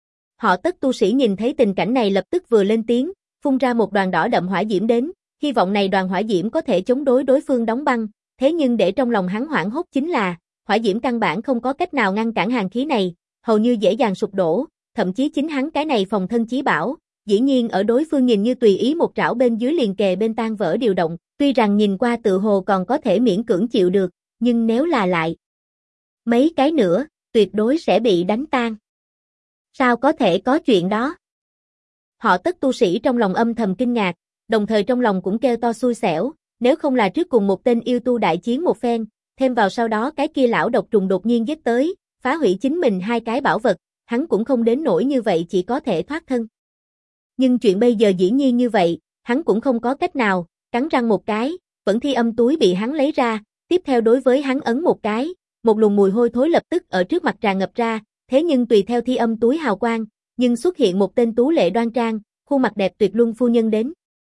Họ Tất tu sĩ nhìn thấy tình cảnh này lập tức vừa lên tiếng, phun ra một đoàn đỏ đậm hỏa diễm đến, hy vọng này đoàn hỏa diễm có thể chống đối đối phương đóng băng, thế nhưng để trong lòng hắn hoảng hốt chính là, hỏa diễm căn bản không có cách nào ngăn cản hàn khí này, hầu như dễ dàng sụp đổ, thậm chí chính hắn cái này phòng thân chí bảo, dĩ nhiên ở đối phương nhìn như tùy ý một trảo bên dưới liền kề bên tan vỡ điều động, tuy rằng nhìn qua tự hồ còn có thể miễn cưỡng chịu được, nhưng nếu là lại mấy cái nữa, tuyệt đối sẽ bị đánh tan. Sao có thể có chuyện đó? Họ Tất tu sĩ trong lòng âm thầm kinh ngạc, đồng thời trong lòng cũng kêu to xui xẻo, nếu không là trước cùng một tên yêu tu đại chiến một phen, thêm vào sau đó cái kia lão độc trùng đột nhiên giết tới, phá hủy chính mình hai cái bảo vật, hắn cũng không đến nỗi như vậy chỉ có thể thoát thân. Nhưng chuyện bây giờ dĩ nhiên như vậy, hắn cũng không có cách nào, cắn răng một cái, vẫn thi âm túi bị hắn lấy ra, tiếp theo đối với hắn ấn một cái, một luồng mùi hôi thối lập tức ở trước mặt tràn ngập ra, thế nhưng tùy theo thi âm túi hào quang, nhưng xuất hiện một tên tú lệ đoan trang, khuôn mặt đẹp tuyệt luân phu nhân đến.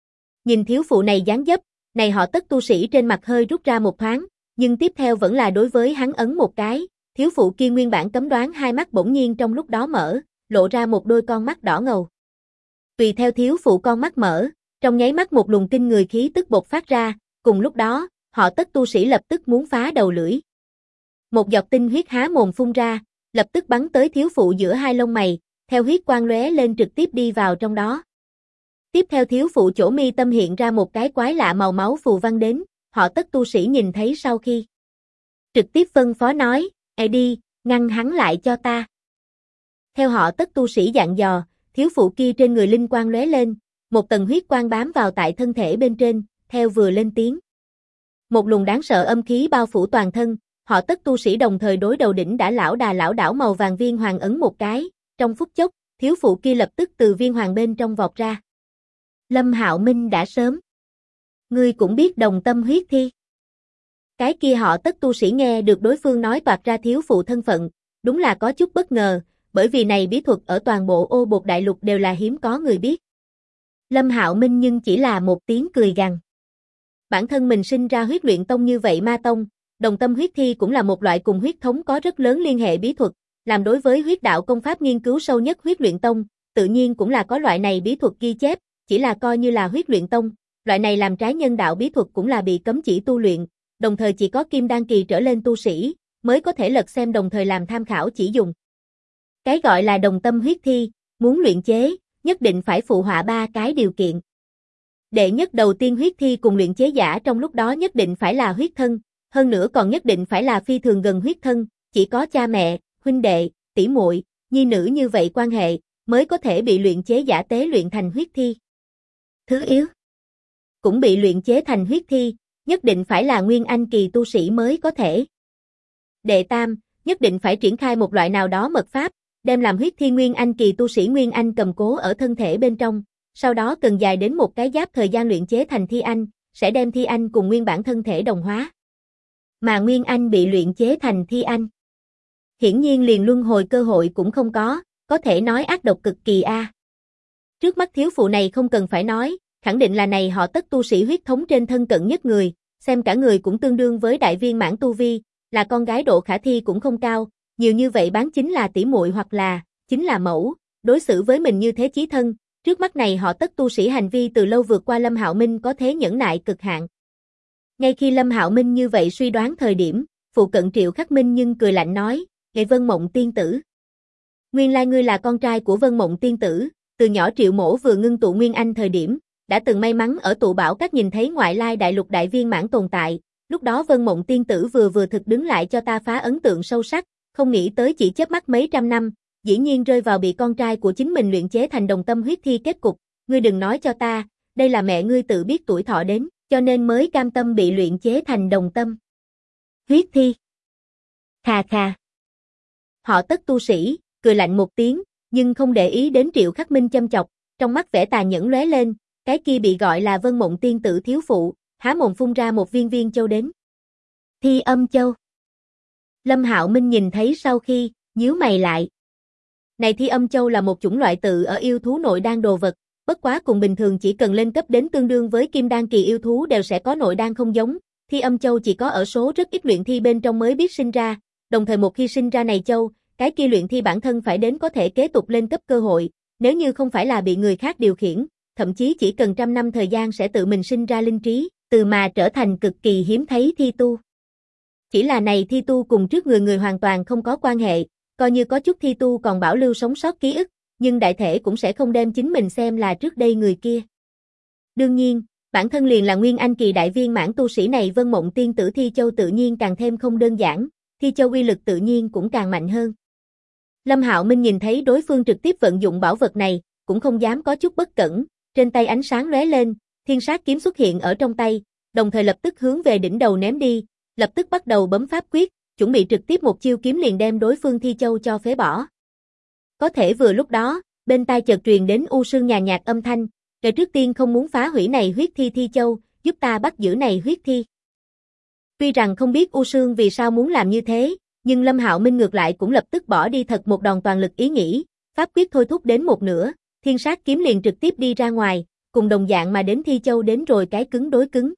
Nhìn thiếu phụ này dáng dấp, này họ Tất tu sĩ trên mặt hơi rút ra một thoáng, nhưng tiếp theo vẫn là đối với hắn ấn một cái, thiếu phụ kia nguyên bản cấm đoán hai mắt bỗng nhiên trong lúc đó mở, lộ ra một đôi con mắt đỏ ngầu. Tùy theo thiếu phụ con mắt mở, trong nháy mắt một luồng kinh người khí tức bộc phát ra, cùng lúc đó, họ Tất tu sĩ lập tức muốn phá đầu lưỡi. Một giọt tinh huyết há mồm phun ra, lập tức bắn tới thiếu phụ giữa hai lông mày, theo huyết quang lóe lên trực tiếp đi vào trong đó. Tiếp theo thiếu phụ chỗ mi tâm hiện ra một cái quái lạ màu máu phù văn đến, họ Tất tu sĩ nhìn thấy sau khi trực tiếp phân phó nói, đi, ngăn hắn lại cho ta. Theo họ Tất tu sĩ dặn dò, thiếu phụ kia trên người linh quang lóe lên, một tầng huyết quang bám vào tại thân thể bên trên, theo vừa lên tiếng. Một luồng đáng sợ âm khí bao phủ toàn thân, họ Tất tu sĩ đồng thời đối đầu đỉnh đã lão đảo màu vàng viên hoàng ấn một cái, trong phút chốc, thiếu phụ kia lập tức từ viên hoàng bên trong vọt ra. Lâm Hạo Minh đã sớm. Ngươi cũng biết đồng tâm huyết thi. Cái kia họ Tất tu sĩ nghe được đối phương nói toạc ra thiếu phụ thân phận, đúng là có chút bất ngờ, bởi vì này bí thuật ở toàn bộ Ô Bột Đại Lục đều là hiếm có người biết. Lâm Hạo Minh nhưng chỉ là một tiếng cười gằn. Bản thân mình sinh ra huyết luyện tông như vậy ma tông, đồng tâm huyết thi cũng là một loại cùng huyết thống có rất lớn liên hệ bí thuật, làm đối với huyết đạo công pháp nghiên cứu sâu nhất huyết luyện tông, tự nhiên cũng là có loại này bí thuật ghi chép, chỉ là coi như là huyết luyện tông, loại này làm trái nhân đạo bí thuật cũng là bị cấm chỉ tu luyện, đồng thời chỉ có kim đan kỳ trở lên tu sĩ mới có thể lật xem đồng thời làm tham khảo chỉ dùng. Cái gọi là đồng tâm huyết thi, muốn luyện chế, nhất định phải phụ họa 3 cái điều kiện. Đệ nhất đầu tiên huyết thi cùng luyện chế giả trong lúc đó nhất định phải là huyết thân, hơn nữa còn nhất định phải là phi thường gần huyết thân, chỉ có cha mẹ, huynh đệ, tỷ muội, nhi nữ như vậy quan hệ, mới có thể bị luyện chế giả tế luyện thành huyết thi. Thứ yếu, cũng bị luyện chế thành huyết thi, nhất định phải là nguyên anh kỳ tu sĩ mới có thể. Đệ tam, nhất định phải triển khai một loại nào đó mật pháp, đem làm huyết thi nguyên anh kỳ tu sĩ nguyên anh cầm cố ở thân thể bên trong, sau đó cần dài đến một cái giáp thời gian luyện chế thành thi anh, sẽ đem thi anh cùng nguyên bản thân thể đồng hóa. Mà nguyên anh bị luyện chế thành thi anh, hiển nhiên liền luân hồi cơ hội cũng không có thể nói ác độc cực kỳ a. Trước mắt thiếu phụ này không cần phải nói, khẳng định là này họ Tất tu sĩ huyết thống trên thân cận nhất người, xem cả người cũng tương đương với đại viên mãn tu vi, là con gái độ khả thi cũng không cao, nhiều như vậy bán chính là tỷ muội hoặc là chính là mẫu, đối xử với mình như thế chí thân, trước mắt này họ Tất tu sĩ hành vi từ lâu vượt qua Lâm Hạo Minh có thế nhẫn nại cực hạn. Ngay khi Lâm Hạo Minh như vậy suy đoán thời điểm, phụ cận Triệu Khắc Minh nhưng cười lạnh nói, "Nghệ Vân Mộng tiên tử. Nguyên lai ngươi là con trai của Vân Mộng tiên tử." Từ nhỏ Triệu Mỗ vừa ngưng tụ Nguyên Anh thời điểm, đã từng may mắn ở tụ bảo các nhìn thấy ngoại lai đại lục đại viên mãn tồn tại, lúc đó Vân Mộng tiên tử vừa thực đứng lại cho ta phá ấn tượng sâu sắc, không nghĩ tới chỉ chớp mắt mấy trăm năm, dĩ nhiên rơi vào bị con trai của chính mình luyện chế thành đồng tâm huyết thi kết cục, ngươi đừng nói cho ta, đây là mẹ ngươi tự biết tuổi thọ đến, cho nên mới cam tâm bị luyện chế thành đồng tâm huyết thi. Khà khà. Họ Tất tu sĩ, cười lạnh một tiếng, nhưng không để ý đến Triệu Khắc Minh châm chọc, trong mắt vẻ tà nhẫn lóe lên, cái kia bị gọi là Vân Mộng tiên tử thiếu phụ, há mồm phun ra một viên viên châu đến. Thi âm châu. Lâm Hạo Minh nhìn thấy sau khi, nhíu mày lại. Này thi âm châu là một chủng loại tự ở yêu thú nội đan đồ vật, bất quá cùng bình thường chỉ cần lên cấp đến tương đương với kim đan kỳ yêu thú đều sẽ có nội đan không giống, thi âm châu chỉ có ở số rất ít luyện thi bên trong mới biết sinh ra, đồng thời một khi sinh ra này châu, cái kia luyện thi bản thân phải đến có thể kế tục lên cấp cơ hội, nếu như không phải là bị người khác điều khiển, thậm chí chỉ cần trăm năm thời gian sẽ tự mình sinh ra linh trí, từ mà trở thành cực kỳ hiếm thấy thi tu. Chỉ là này thi tu cùng trước người hoàn toàn không có quan hệ, coi như có chút thi tu còn bảo lưu sống sót ký ức, nhưng đại thể cũng sẽ không đem chính mình xem là trước đây người kia. Đương nhiên, bản thân liền là nguyên anh kỳ đại viên mãn tu sĩ này Vân Mộng tiên tử thi châu tự nhiên càng thêm không đơn giản, thi châu uy lực tự nhiên cũng càng mạnh hơn. Lâm Hạo Minh nhìn thấy đối phương trực tiếp vận dụng bảo vật này, cũng không dám có chút bất cẩn, trên tay ánh sáng lóe lên, thiên sát kiếm xuất hiện ở trong tay, đồng thời lập tức hướng về đỉnh đầu ném đi, lập tức bắt đầu bấm pháp quyết, chuẩn bị trực tiếp một chiêu kiếm liền đem đối phương thi châu cho phế bỏ. Có thể vừa lúc đó, bên tai chợt truyền đến U Sương nhàn nhạt âm thanh, "Kẻ trước tiên không muốn phá hủy này huyết thi thi châu, giúp ta bắt giữ này huyết thi." Tuy rằng không biết U Sương vì sao muốn làm như thế, nhưng Lâm Hạo Minh ngược lại cũng lập tức bỏ đi thật một đòn toàn lực ý nghĩ, pháp quyết thôi thúc đến một nửa, thiên sát kiếm liền trực tiếp đi ra ngoài, cùng đồng dạng mà đến Thi Châu đến rồi cái cứng đối cứng.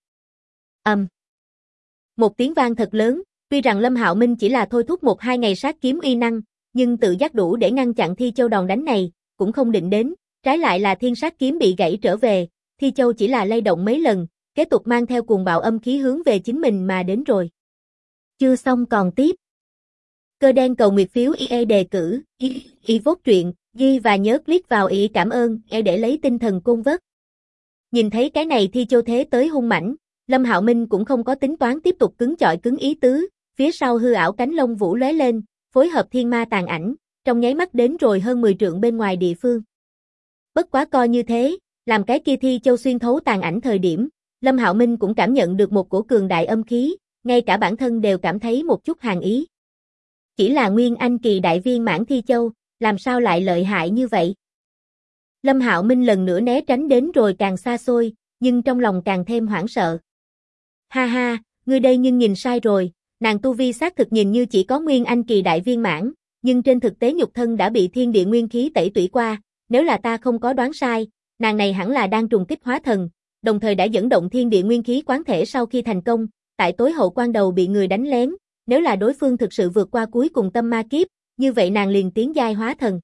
Một tiếng vang thật lớn, tuy rằng Lâm Hạo Minh chỉ là thôi thúc 1-2 ngày sát kiếm uy năng, nhưng tự giác đủ để ngăn chặn Thi Châu đòn đánh này, cũng không định đến, trái lại là thiên sát kiếm bị gãy trở về, Thi Châu chỉ là lay động mấy lần, kế tục mang theo cuồng bạo âm khí hướng về chính mình mà đến rồi. Chưa xong còn tiếp. Cơ đen cầu nguyệt phiếu EA đề cử, y vốt truyện, ghi và nhớ click vào y cảm ơn, để lấy tinh thần côn vớt. Nhìn thấy cái này Thi Châu thế tới hung mãnh, Lâm Hạo Minh cũng không có tính toán tiếp tục cứng chọi cứng ý tứ, phía sau hư ảo cánh lông vũ lóe lên, phối hợp thiên ma tàn ảnh, trong nháy mắt đến rồi hơn 10 trượng bên ngoài địa phương. Bất quá coi như thế, làm cái kia Thi Châu xuyên thấu tàn ảnh thời điểm, Lâm Hạo Minh cũng cảm nhận được một cổ cường đại âm khí, ngay cả bản thân đều cảm thấy một chút hàn ý. Chỉ là nguyên anh kỳ đại viên mãn Thi Châu, làm sao lại lợi hại như vậy? Lâm Hạo Minh lần nữa né tránh đến rồi càng xa xôi, nhưng trong lòng càng thêm hoảng sợ. Ha ha, ngươi đây nhưng nhìn sai rồi, nàng tu vi xác thực nhìn như chỉ có nguyên anh kỳ đại viên mãn, nhưng trên thực tế nhục thân đã bị thiên địa nguyên khí tẩy tủy qua, nếu là ta không có đoán sai, nàng này hẳn là đang trùng kích hóa thần, đồng thời đã dẫn động thiên địa nguyên khí quán thể sau khi thành công, tại tối hậu quan đầu bị người đánh lén, nếu là đối phương thực sự vượt qua cuối cùng tâm ma kiếp, như vậy nàng liền tiến giai hóa thần.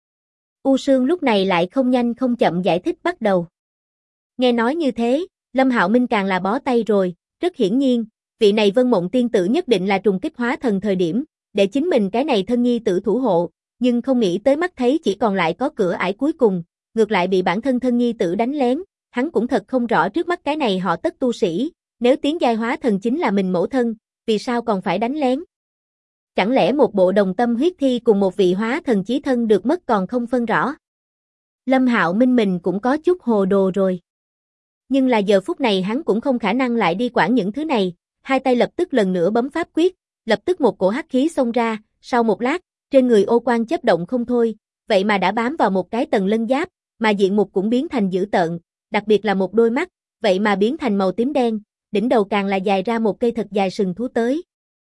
U Sương lúc này lại không nhanh không chậm giải thích bắt đầu. Nghe nói như thế, Lâm Hạo Minh càng là bó tay rồi, rất hiển nhiên, vị này Vân Mộng tiên tử nhất định là trùng kích hóa thần thời điểm, để chính mình cái này thân nhi tử thủ hộ, nhưng không nghĩ tới mắt thấy chỉ còn lại có cửa ải cuối cùng, ngược lại bị bản thân thân nhi tử đánh lén, hắn cũng thật không rõ trước mắt cái này họ Tất tu sĩ, nếu tiến giai hóa thần chính là mình mẫu thân, vì sao còn phải đánh lén? Chẳng lẽ một bộ đồng tâm huyết thi cùng một vị hóa thần chí thân được mất còn không phân rõ? Lâm Hạo Minh mình cũng có chút hồ đồ rồi. Nhưng là giờ phút này hắn cũng không khả năng lại đi quản những thứ này, hai tay lập tức lần nữa bấm pháp quyết, lập tức một cổ hắc khí xông ra, sau một lát, trên người ô quang chớp động không thôi, vậy mà đã bám vào một cái tầng lân giáp, mà diện mục cũng biến thành dữ tợn, đặc biệt là một đôi mắt, vậy mà biến thành màu tím đen, đỉnh đầu càng là dài ra một cây thật dài sừng thú tới.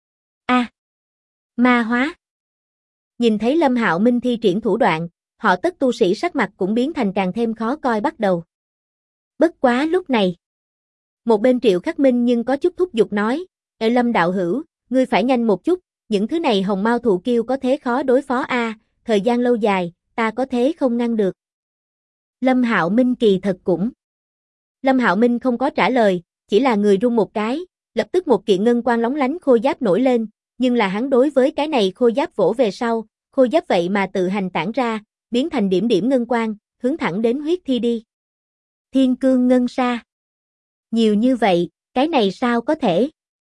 Ma hóa. Nhìn thấy Lâm Hạo Minh thi triển thủ đoạn, họ Tất tu sĩ sắc mặt cũng biến thành càng thêm khó coi bắt đầu. Bất quá lúc này, một bên Triệu Khắc Minh nhưng có chút thúc giục nói, Lâm đạo hữu, ngươi phải nhanh một chút, những thứ này hồng mao thụ kiêu có thế khó đối phó thời gian lâu dài, ta có thế không ngăn được. Lâm Hạo Minh kỳ thật cũng. Lâm Hạo Minh không có trả lời, chỉ là người rung một cái, lập tức một kiện ngân quang lóng lánh khôi giáp nổi lên, nhưng là hắn đối với cái này khôi giáp vỗ về sau, khôi giáp vậy mà tự hành tản ra, biến thành điểm điểm ngân quang, hướng thẳng đến huyết thi đi. Thiên cương ngân sa. Nhiều như vậy, cái này sao có thể?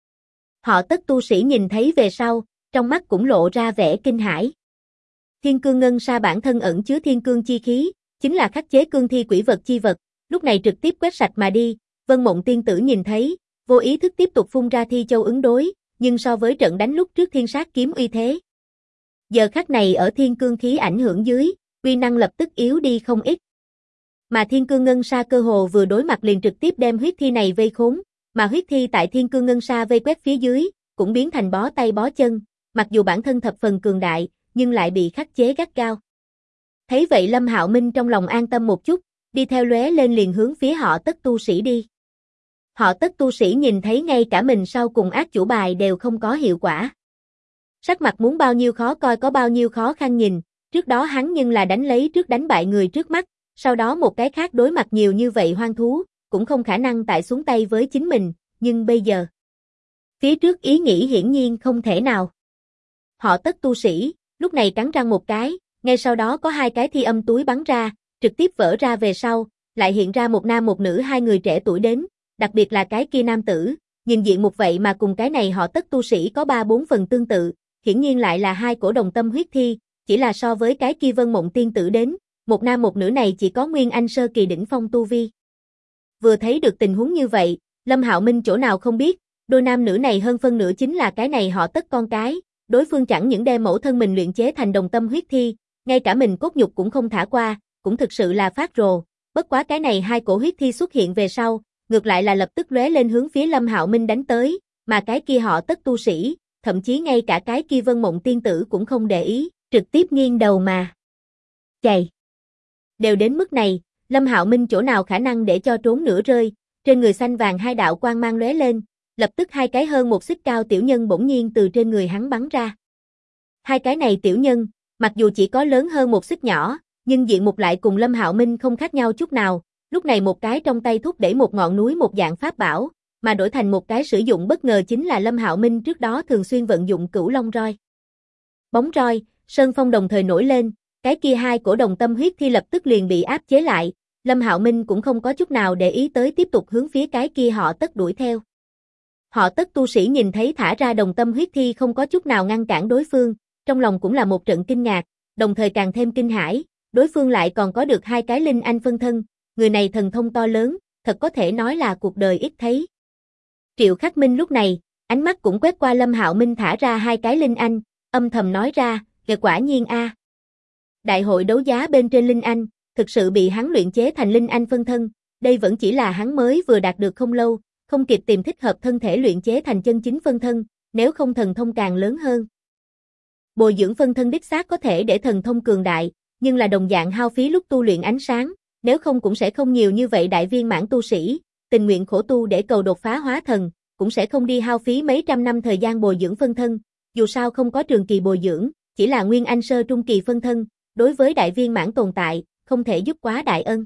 Họ Tất tu sĩ nhìn thấy về sau, trong mắt cũng lộ ra vẻ kinh hãi. Thiên cương ngân sa bản thân ẩn chứa thiên cương chi khí, chính là khắc chế cương thi quỷ vật chi vật, lúc này trực tiếp quét sạch mà đi, Vân Mộng tiên tử nhìn thấy, vô ý thức tiếp tục phun ra Thi Châu ứng đối, nhưng so với trận đánh lúc trước thiên sát kiếm uy thế. Giờ khắc này ở thiên cương khí ảnh hưởng dưới, uy năng lập tức yếu đi không ít. Mà thiên cương ngân sa cơ hồ vừa đối mặt liền trực tiếp đem huyết thi này vây khốn, mà huyết thi tại thiên cương ngân sa vây quét phía dưới, cũng biến thành bó tay bó chân, mặc dù bản thân thập phần cường đại, nhưng lại bị khắc chế gắt gao. Thấy vậy Lâm Hạo Minh trong lòng an tâm một chút, đi theo lóe lên liền hướng phía họ Tất tu sĩ đi. Họ Tất tu sĩ nhìn thấy ngay cả mình sau cùng ác chủ bài đều không có hiệu quả. Sắc mặt muốn bao nhiêu khó coi có bao nhiêu khó khăn nhìn, trước đó hắn nhưng là đánh lấy trước đánh bại người trước mắt, sau đó một cái khác đối mặt nhiều như vậy hoang thú, cũng không khả năng tại xuống tay với chính mình, nhưng bây giờ. Phía trước ý nghĩ hiển nhiên không thể nào. Họ Tất tu sĩ, lúc này cắn răng một cái, ngay sau đó có hai cái thi âm túi bắn ra, trực tiếp vỡ ra về sau, lại hiện ra một nam một nữ hai người trẻ tuổi đến, đặc biệt là cái kia nam tử, nhìn diện một vậy mà cùng cái này họ Tất tu sĩ có 3-4 phần tương tự, hiển nhiên lại là hai cổ đồng tâm huyết thi, chỉ là so với cái kia Vân Mộng tiên tử đến, một nam một nữ này chỉ có nguyên anh sơ kỳ đỉnh phong tu vi. Vừa thấy được tình huống như vậy, Lâm Hạo Minh chỗ nào không biết, đôi nam nữ này hơn phân nửa chính là cái này họ Tất con cái, đối phương chẳng những đem mẫu thân mình luyện chế thành đồng tâm huyết thi, ngay cả mình cốt nhục cũng không thả qua, cũng thực sự là phát rồ, bất quá cái này hai cổ huyết thi xuất hiện về sau, ngược lại là lập tức lóe lên hướng phía Lâm Hạo Minh đánh tới, mà cái kia họ Tất tu sĩ, thậm chí ngay cả cái kia Vân Mộng tiên tử cũng không để ý, trực tiếp nghiêng đầu mà chạy. Đều đến mức này, Lâm Hạo Minh chỗ nào khả năng để cho trốn nửa rơi, trên người xanh vàng hai đạo quang mang lóe lên, lập tức hai cái hơn một xích cao tiểu nhân bỗng nhiên từ trên người hắn bắn ra. Hai cái này tiểu nhân, mặc dù chỉ có lớn hơn một xích nhỏ, nhưng diện mục lại cùng Lâm Hạo Minh không khác nhau chút nào, lúc này một cái trong tay thúc đẩy một ngọn núi một dạng pháp bảo, mà đổi thành một cái sử dụng bất ngờ chính là Lâm Hạo Minh trước đó thường xuyên vận dụng Cửu Long roi. Bóng roi, sơn phong đồng thời nổi lên, cái kia hai cổ đồng tâm huyết thi lập tức liền bị áp chế lại, Lâm Hạo Minh cũng không có chút nào để ý tới tiếp tục hướng phía cái kia họ Tất đuổi theo. Họ Tất tu sĩ nhìn thấy thả ra đồng tâm huyết thi không có chút nào ngăn cản đối phương, trong lòng cũng là một trận kinh ngạc, đồng thời càng thêm kinh hãi, đối phương lại còn có được hai cái linh anh phân thân, người này thần thông to lớn, thật có thể nói là cuộc đời ít thấy. Triệu Khắc Minh lúc này, ánh mắt cũng quét qua Lâm Hạo Minh thả ra hai cái linh anh, âm thầm nói ra, quả nhiên a. Đại hội đấu giá bên trên linh anh, thực sự bị hắn luyện chế thành linh anh phân thân, đây vẫn chỉ là hắn mới vừa đạt được không lâu, không kịp tìm thích hợp thân thể luyện chế thành chân chính phân thân, nếu không thần thông càng lớn hơn. Bồi dưỡng phân thân đích xác có thể để thần thông cường đại, nhưng là đồng dạng hao phí lúc tu luyện ánh sáng, nếu không cũng sẽ không nhiều như vậy đại viên mãn tu sĩ, tình nguyện khổ tu để cầu đột phá hóa thần, cũng sẽ không đi hao phí mấy trăm năm thời gian bồi dưỡng phân thân, dù sao không có trường kỳ bồi dưỡng, chỉ là nguyên anh sơ trung kỳ phân thân, đối với đại viên mãn tồn tại, không thể giúp quá đại ân.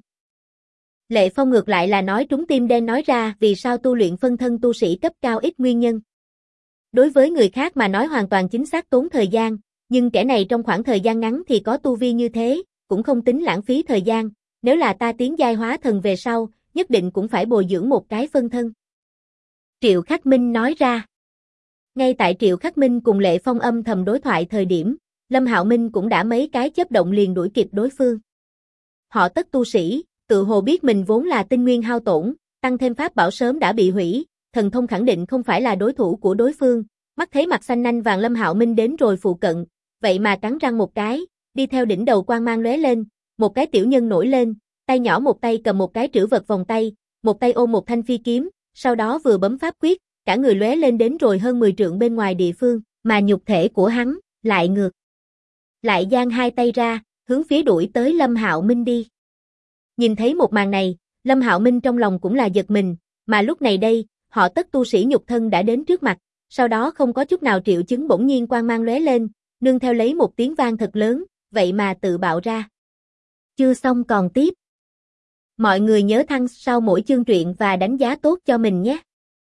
Lệ Phong ngược lại là nói trúng tim đen nói ra vì sao tu luyện phân thân tu sĩ cấp cao ít nguyên nhân. Đối với người khác mà nói hoàn toàn chính xác tốn thời gian, nhưng kẻ này trong khoảng thời gian ngắn thì có tu vi như thế, cũng không tính lãng phí thời gian, nếu là ta tiến giai hóa thần về sau, nhất định cũng phải bồi dưỡng một cái phân thân. Triệu Khắc Minh nói ra. Ngay tại Triệu Khắc Minh cùng Lệ Phong âm thầm đối thoại thời điểm, Lâm Hạo Minh cũng đã mấy cái chớp động liền đuổi kịp đối phương. Họ Tất tu sĩ, tự hồ biết mình vốn là tinh nguyên hao tổn, tăng thêm pháp bảo sớm đã bị hủy, thần thông khẳng định không phải là đối thủ của đối phương, mắt thấy mặt xanh nanh vàng Lâm Hạo Minh đến rồi phụ cận, vậy mà cắn răng một cái, đi theo đỉnh đầu quang mang lóe lên, một cái tiểu nhân nổi lên, tay nhỏ một tay cầm một cái trữ vật vòng tay, một tay ôm một thanh phi kiếm, sau đó vừa bấm pháp quyết, cả người lóe lên đến rồi hơn 10 trượng bên ngoài địa phương, mà nhục thể của hắn lại ngược lại giang hai tay ra, hướng phía đuổi tới Lâm Hạo Minh đi. Nhìn thấy một màn này, Lâm Hạo Minh trong lòng cũng là giật mình, mà lúc này đây, họ Tất tu sĩ nhục thân đã đến trước mặt, sau đó không có chút nào triệu chứng bỗng nhiên quang mang lóe lên, nương theo lấy một tiếng vang thật lớn, vậy mà tự bạo ra. Chưa xong còn tiếp. Mọi người nhớ thăng sau mỗi chương truyện và đánh giá tốt cho mình nhé.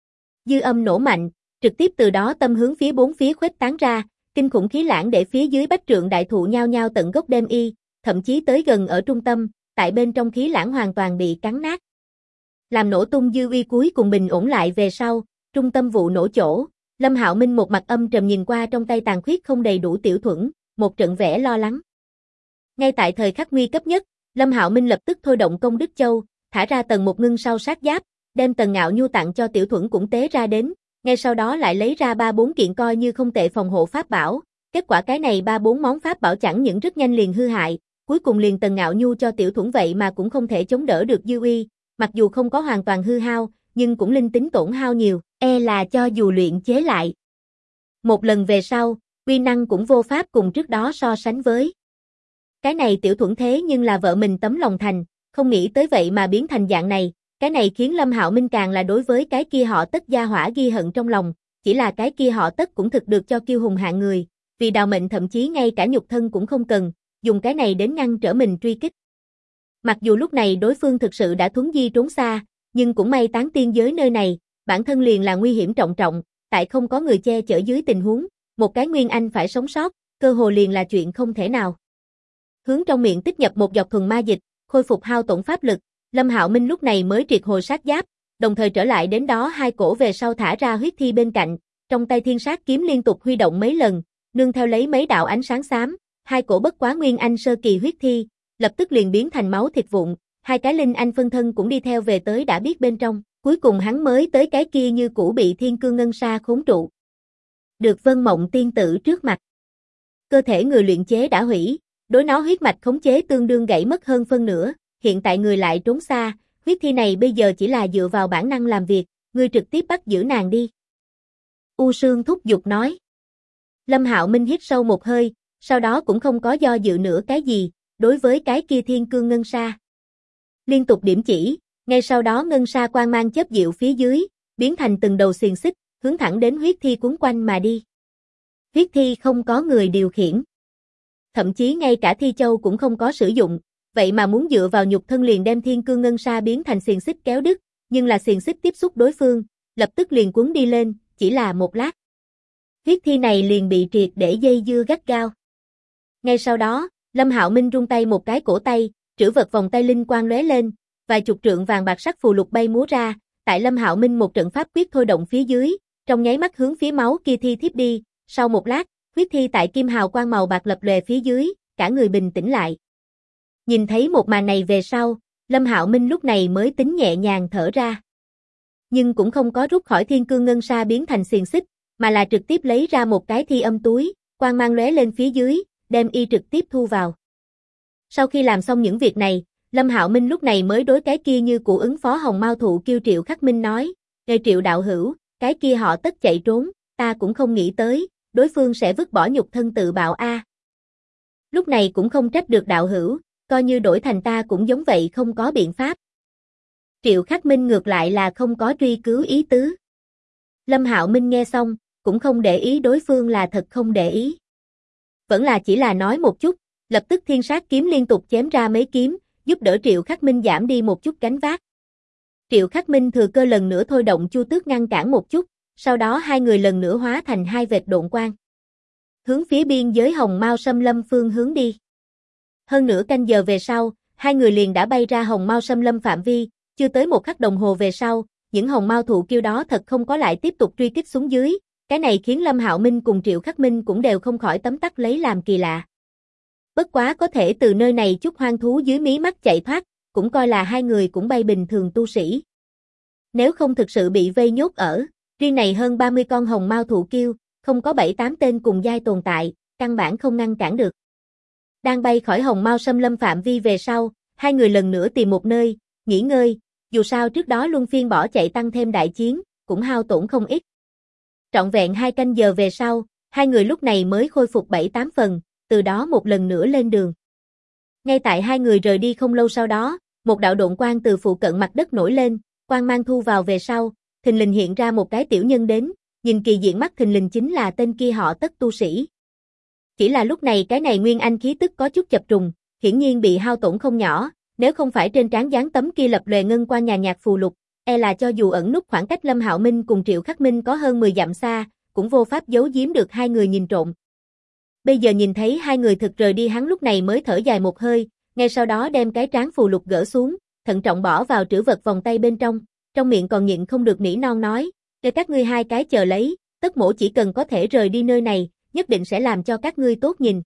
Dư âm nổ mạnh, trực tiếp từ đó tâm hướng phía bốn phía khuếch tán ra, kinh khủng khí lãng để phía dưới bách trượng đại thụ nhao nhao tận gốc đem y, thậm chí tới gần ở trung tâm, tại bên trong khí lãng hoàn toàn bị cắn nát. Làm nổ tung dư uy cuối cùng bình ổn lại về sau, trung tâm vụ nổ chỗ, Lâm Hạo Minh một mặt âm trầm nhìn qua trong tay tàn khuyết không đầy đủ tiểu thuẫn, một trận vẻ lo lắng. Ngay tại thời khắc nguy cấp nhất, Lâm Hạo Minh lập tức thôi động công đức châu, thả ra tầng một ngưng sau sát giáp, đem tầng ngạo nhu tặng cho tiểu thuẫn cũng tế ra đến, ngay sau đó lại lấy ra 3-4 kiện coi như không tệ phòng hộ pháp bảo, kết quả cái này 3-4 món pháp bảo chẳng những rất nhanh liền hư hại, cuối cùng liền tầng ngạo nhu cho tiểu thuẫn vậy mà cũng không thể chống đỡ được dư uy, mặc dù không có hoàn toàn hư hao, nhưng cũng linh tính tổn hao nhiều, là cho dù luyện chế lại. Một lần về sau, uy năng cũng vô pháp cùng trước đó so sánh với. Cái này tiểu thuẫn thế nhưng là vợ mình tấm lòng thành, không nghĩ tới vậy mà biến thành dạng này, cái này khiến Lâm Hạo Minh càng là đối với cái kia họ Tất gia hỏa ghi hận trong lòng, chỉ là cái kia họ Tất cũng thực được cho kiêu hùng hạng người, vì đào mệnh thậm chí ngay cả nhục thân cũng không cần, dùng cái này đến ngăn trở mình truy kích. Mặc dù lúc này đối phương thực sự đã thuấn di trốn xa, nhưng cũng may tán tiên giới nơi này, bản thân liền là nguy hiểm trọng trọng, tại không có người che chở dưới tình huống, một cái nguyên anh phải sống sót, cơ hồ liền là chuyện không thể nào. Hướng trong miệng tích nhập một giọt thuần ma dịch, khôi phục hao tổn pháp lực, Lâm Hạo Minh lúc này mới triệt hồi sát giáp, đồng thời trở lại đến đó hai cổ về sau thả ra huyết thi bên cạnh, trong tay thiên sát kiếm liên tục huy động mấy lần, nương theo lấy mấy đạo ánh sáng xám, hai cổ bất quá nguyên anh sơ kỳ huyết thi, lập tức liền biến thành máu thịt vụn, hai cái linh anh phân thân cũng đi theo về tới đã biết bên trong, cuối cùng hắn mới tới cái kia như cũ bị thiên cương ngân sa khốn trụ. Được Vân Mộng tiên tử trước mặt. Cơ thể người luyện chế đã hủy, đối nó huyết mạch khống chế tương đương gãy mất hơn phân nửa, hiện tại người lại trốn xa, huyết thi này bây giờ chỉ là dựa vào bản năng làm việc, ngươi trực tiếp bắt giữ nàng đi. U Sương thúc giục nói. Lâm Hạo Minh hít sâu một hơi, sau đó cũng không có do dự nữa cái gì, đối với cái kia thiên cương ngân sa. Liên tục điểm chỉ, ngay sau đó ngân sa quang mang chớp diệu phía dưới, biến thành từng đầu xiềng xích, hướng thẳng đến huyết thi cuốn quanh mà đi. Huyết thi không có người điều khiển. Thậm chí ngay cả thi châu cũng không có sử dụng, vậy mà muốn dựa vào nhục thân liền đem thiên cương ngân sa biến thành xiềng xích kéo đứt, nhưng là xiềng xích tiếp xúc đối phương, lập tức liền cuốn đi lên, chỉ là một lát. Huyết thi này liền bị triệt để dây dưa gắt gao. Ngay sau đó, Lâm Hạo Minh rung tay một cái cổ tay, trữ vật vòng tay linh quang lóe lên, vài chục trượng vàng bạc sắc phù lục bay múa ra, tại Lâm Hạo Minh một trận pháp quyết thôi động phía dưới, trong nháy mắt hướng phía máu kia thi thiếp đi, sau một lát, huyết thi tại kim hào quang màu bạc lập lòe phía dưới, cả người bình tĩnh lại. Nhìn thấy một màn này về sau, Lâm Hạo Minh lúc này mới tính nhẹ nhàng thở ra. Nhưng cũng không có rút khỏi thiên cương ngân sa biến thành xiềng xích, mà là trực tiếp lấy ra một cái thi âm túi, quang mang lóe lên phía dưới, đem y trực tiếp thu vào. Sau khi làm xong những việc này, Lâm Hạo Minh lúc này mới đối cái kia như cụ ứng phó Hồng Mao Thụ kêu Triệu Khắc Minh nói, "Ê Triệu đạo hữu, cái kia họ tất chạy trốn, ta cũng không nghĩ tới, đối phương sẽ vứt bỏ nhục thân tự bạo a." Lúc này cũng không trách được đạo hữu, coi như đổi thành ta cũng giống vậy không có biện pháp. Triệu Khắc Minh ngược lại là không có truy cứu ý tứ. Lâm Hạo Minh nghe xong, cũng không để ý đối phương là thật không để ý. Vẫn là chỉ là nói một chút, lập tức thiên sát kiếm liên tục chém ra mấy kiếm, giúp đỡ Triệu Khắc Minh giảm đi một chút gánh vác. Triệu Khắc Minh thừa cơ lần nữa thôi động Chu Tước ngăn cản một chút, sau đó hai người lần nữa hóa thành hai vệt độn quang. Hướng phía biên giới Hồng Mao Xâm Lâm phương hướng đi. Hơn nửa canh giờ về sau, hai người liền đã bay ra Hồng Mao Xâm Lâm phạm vi, chưa tới một khắc đồng hồ về sau, những Hồng Mao Thụ kiêu đó thật không có lại tiếp tục truy kích xuống dưới, cái này khiến Lâm Hạo Minh cùng Triệu Khắc Minh cũng đều không khỏi tấm tắc lấy làm kỳ lạ. Bất quá có thể từ nơi này chút hoang thú dưới mí mắt chạy thoát, cũng coi là hai người cũng bay bình thường tu sĩ. Nếu không thực sự bị vây nhốt ở, riêng này hơn 30 con Hồng Mao Thụ kiêu, không có 7-8 tên cùng giai tồn tại, căn bản không ngăn cản được. Đang bay khỏi Hồng Mao Xâm Lâm phạm vi về sau, hai người lần nữa tìm một nơi, nghỉ ngơi, dù sao trước đó luân phiên bỏ chạy tăng thêm đại chiến, cũng hao tổn không ít. Trọn vẹn 2 canh giờ về sau, hai người lúc này mới khôi phục 7-8 phần, từ đó một lần nữa lên đường. Ngay tại hai người rời đi không lâu sau đó, một đạo độn quang từ phụ cận mặt đất nổi lên, quang mang thu vào về sau, thình lình hiện ra một cái tiểu nhân đến, nhìn kỳ diện mắt thình lình chính là tên kia họ Tất tu sĩ. Chỉ là lúc này cái này nguyên anh khí tức có chút chập trùng, hiển nhiên bị hao tổn không nhỏ, nếu không phải trên trán dán tấm kia lập lòe ngân qua nhàn nhạt phù lục, e là cho dù ẩn núp khoảng cách Lâm Hạo Minh cùng Triệu Khắc Minh có hơn 10 dặm xa, cũng vô pháp giấu giếm được hai người nhìn trộm. Bây giờ nhìn thấy hai người thực rời đi hắn lúc này mới thở dài một hơi, ngay sau đó đem cái trán phù lục gỡ xuống, thận trọng bỏ vào trữ vật vòng tay bên trong miệng còn nhịn không được nỉ non nói, để các ngươi hai cái chờ lấy, Tất mỗ chỉ cần có thể rời đi nơi này, nhất định sẽ làm cho các ngươi tốt nhìn.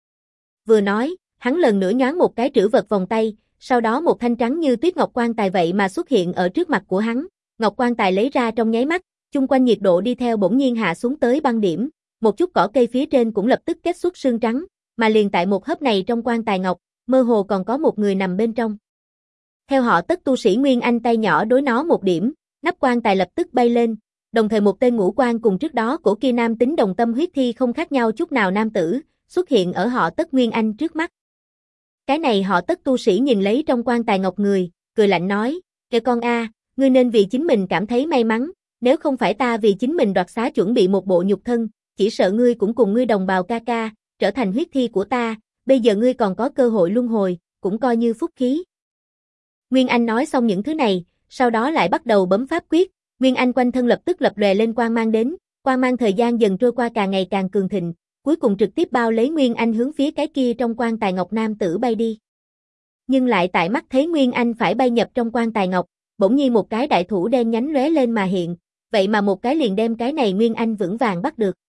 Vừa nói, hắn lần nữa nhoáng một cái trữ vật vòng tay, sau đó một thanh trắng như tuyết ngọc quan tài vậy mà xuất hiện ở trước mặt của hắn, ngọc quan tài lấy ra trong nháy mắt, chung quanh nhiệt độ đi theo bỗng nhiên hạ xuống tới băng điểm, một chút cỏ cây phía trên cũng lập tức kết xuất sương trắng, mà liền tại một hớp này trong quan tài ngọc, mơ hồ còn có một người nằm bên trong. Theo họ Tất tu sĩ Nguyên Anh tay nhỏ đối nó một điểm, nắp quan tài lập tức bay lên, đồng thời một tên ngũ quan cùng trước đó của kia nam tính đồng tâm huyết thi không khác nhau chút nào nam tử, xuất hiện ở họ Tất Nguyên Anh trước mắt. Cái này họ Tất tu sĩ nhìn lấy trong quan tài ngọc người, cười lạnh nói, kìa con a, ngươi nên vì chính mình cảm thấy may mắn, nếu không phải ta vì chính mình đoạt xá chuẩn bị một bộ nhục thân, chỉ sợ ngươi cũng cùng ngươi đồng bào ca ca, trở thành huyết thi của ta, bây giờ ngươi còn có cơ hội luân hồi, cũng coi như phúc khí. Nguyên Anh nói xong những thứ này, sau đó lại bắt đầu bấm pháp quyết, Nguyên Anh quanh thân lập tức lập lòe lên quang mang đến, quang mang thời gian dần trôi qua càng ngày càng cường thịnh, cuối cùng trực tiếp bao lấy Nguyên Anh hướng phía cái kia trong quan tài ngọc nam tử bay đi. Nhưng lại tại mắt thấy Nguyên Anh phải bay nhập trong quan tài ngọc, bỗng nhiên một cái đại thủ đen nhánh lóe lên mà hiện, vậy mà một cái liền đem cái này Nguyên Anh vững vàng bắt được.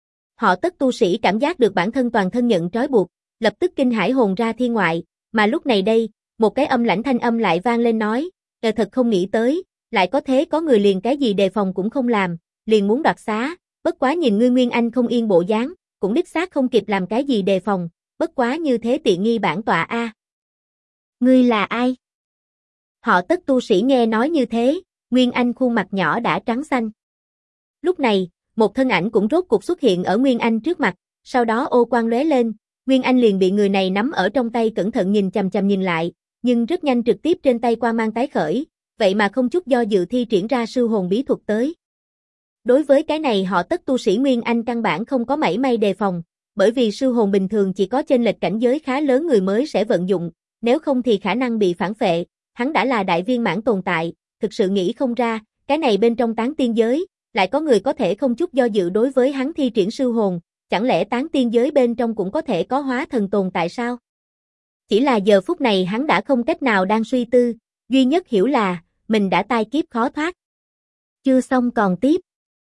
Họ Tất tu sĩ cảm giác được bản thân toàn thân nhận trói buộc, lập tức kinh hãi hồn ra thiên ngoại, mà lúc này đây, một cái âm lãnh thanh âm lại vang lên nói, thật không nghĩ tới, lại có thế có người liền cái gì đề phòng cũng không làm, liền muốn đoạt xá, bất quá nhìn ngươi Nguyên Anh không yên bộ dáng, cũng đích xác không kịp làm cái gì đề phòng, bất quá như thế tiện nghi bản tọa a. Ngươi là ai? Họ Tất tu sĩ nghe nói như thế, Nguyên Anh khuôn mặt nhỏ đã trắng xanh. Lúc này, một thân ảnh cũng rốt cục xuất hiện ở Nguyên Anh trước mặt, sau đó ô quang lóe lên, Nguyên Anh liền bị người này nắm ở trong tay cẩn thận nhìn chằm chằm nhìn lại, nhưng rất nhanh trực tiếp trên tay quang mang tái khởi, vậy mà không chút do dự thi triển ra sư hồn bí thuật tới. Đối với cái này họ Tất tu sĩ Nguyên Anh căn bản không có mảy may đề phòng, bởi vì sư hồn bình thường chỉ có chênh lệch cảnh giới khá lớn người mới sẽ vận dụng, nếu không thì khả năng bị phản phệ, hắn đã là đại viên mãn tồn tại, thực sự nghĩ không ra, cái này bên trong tán tiên giới, lại có người có thể không chút do dự đối với hắn thi triển sư hồn, chẳng lẽ tán tiên giới bên trong cũng có thể có hóa thần tồn tại sao? Chỉ là giờ phút này hắn đã không cách nào đang suy tư, duy nhất hiểu là, mình đã tai kiếp khó thoát. Chưa xong còn tiếp.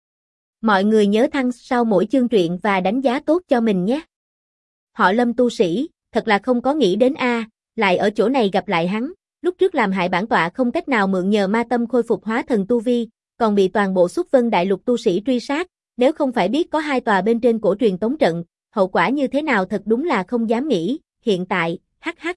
Mọi người nhớ thăng sau mỗi chương truyện và đánh giá tốt cho mình nhé. Họ Lâm tu sĩ, thật là không có nghĩ đến lại ở chỗ này gặp lại hắn, lúc trước làm hại bản tọa không cách nào mượn nhờ ma tâm khôi phục hóa thần tu vi, còn bị toàn bộ Xuất Vân Đại Lục tu sĩ truy sát, nếu không phải biết có 2 tòa bên trên cổ truyền tống trận, hậu quả như thế nào thật đúng là không dám nghĩ, hiện tại, hắc.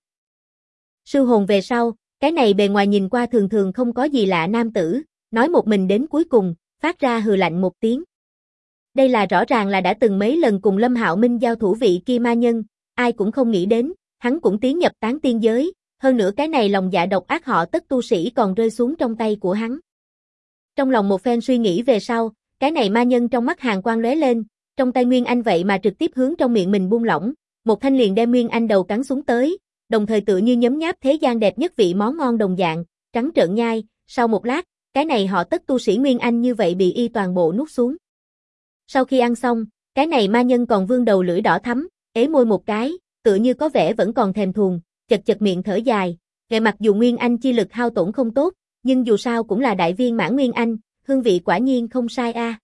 Sư hồn về sau, cái này bề ngoài nhìn qua thường thường không có gì lạ nam tử, nói một mình đến cuối cùng, phát ra hừ lạnh một tiếng. Đây là rõ ràng là đã từng mấy lần cùng Lâm Hạo Minh giao thủ vị kia ma nhân, ai cũng không nghĩ đến, hắn cũng tiến nhập tán tiên giới, hơn nữa cái này lòng dạ độc ác họ Tất tu sĩ còn rơi xuống trong tay của hắn. Trong lòng một phen suy nghĩ về sau, cái này ma nhân trong mắt hàn quang lóe lên, trong tay Nguyên Anh vậy mà trực tiếp hướng trong miệng mình buông lỏng, một thanh liền đem Nguyên Anh đầu cắn xuống tới, đồng thời tựa như nhấm nháp thế gian đẹp nhất vị món ngon đồng dạng, trắng trợn nhai, sau một lát, cái này họ Tất tu sĩ Nguyên Anh như vậy bị y toàn bộ nuốt xuống. Sau khi ăn xong, cái này ma nhân còn vươn đầu lưỡi đỏ thắm, ế môi một cái, tựa như có vẻ vẫn còn thèm thuồng, chật miệng thở dài, ngay mặc dù Nguyên Anh chi lực hao tổn không tốt, nhưng dù sao cũng là đại viên mãn Nguyên Anh, hương vị quả nhiên không sai a.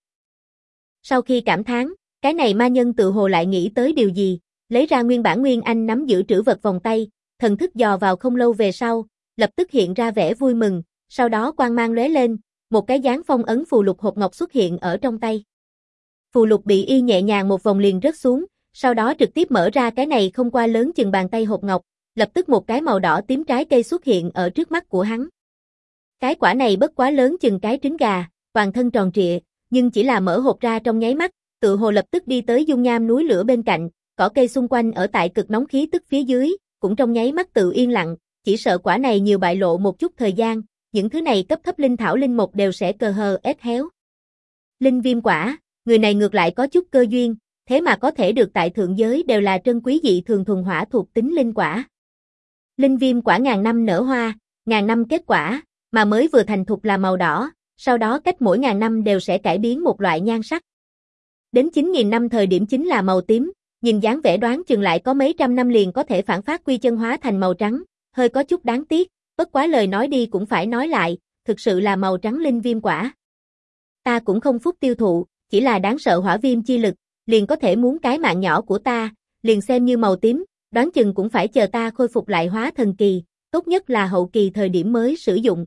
Sau khi cảm thán, cái này ma nhân tự hồ lại nghĩ tới điều gì, lấy ra nguyên bản Nguyên Anh nắm giữ trữ vật vòng tay, thần thức dò vào không lâu về sau, lập tức hiện ra vẻ vui mừng, sau đó quang mang lóe lên, một cái dáng phong ấn phù lục hộp ngọc xuất hiện ở trong tay. Phù lục bị y nhẹ nhàng một vòng liền rớt xuống, sau đó trực tiếp mở ra cái này không qua lớn chừng bàn tay hộp ngọc, lập tức một cái màu đỏ tím trái cây xuất hiện ở trước mắt của hắn. Cái quả này bất quá lớn chừng cái trứng gà, toàn thân tròn trịa, nhưng chỉ là mở hộp ra trong nháy mắt, tự hồ lập tức đi tới dung nham núi lửa bên cạnh, cỏ cây xung quanh ở tại cực nóng khí tức phía dưới, cũng trong nháy mắt tự yên lặng, chỉ sợ quả này nhiều bại lộ một chút thời gian, những thứ này cấp thấp linh thảo linh mục đều sẽ héo. Linh viêm quả, người này ngược lại có chút cơ duyên, thế mà có thể được tại thượng giới đều là trân quý dị thường thuần hỏa thuộc tính linh quả. Linh viêm quả ngàn năm nở hoa, ngàn năm kết quả, mà mới vừa thành thục là màu đỏ, sau đó cách mỗi ngàn năm đều sẽ cải biến một loại nhan sắc. Đến 9.000 năm thời điểm chính là màu tím, nhìn dáng vẻ đoán chừng lại có mấy trăm năm liền có thể phản phát quy chân hóa thành màu trắng, hơi có chút đáng tiếc, bất quá lời nói đi cũng phải nói lại, thực sự là màu trắng linh viêm quả. Ta cũng không phúc tiêu thụ, chỉ là đáng sợ hỏa viêm chi lực, liền có thể muốn cái mạng nhỏ của ta, liền xem như màu tím, đoán chừng cũng phải chờ ta khôi phục lại hóa thần kỳ, tốt nhất là hậu kỳ thời điểm mới sử dụng.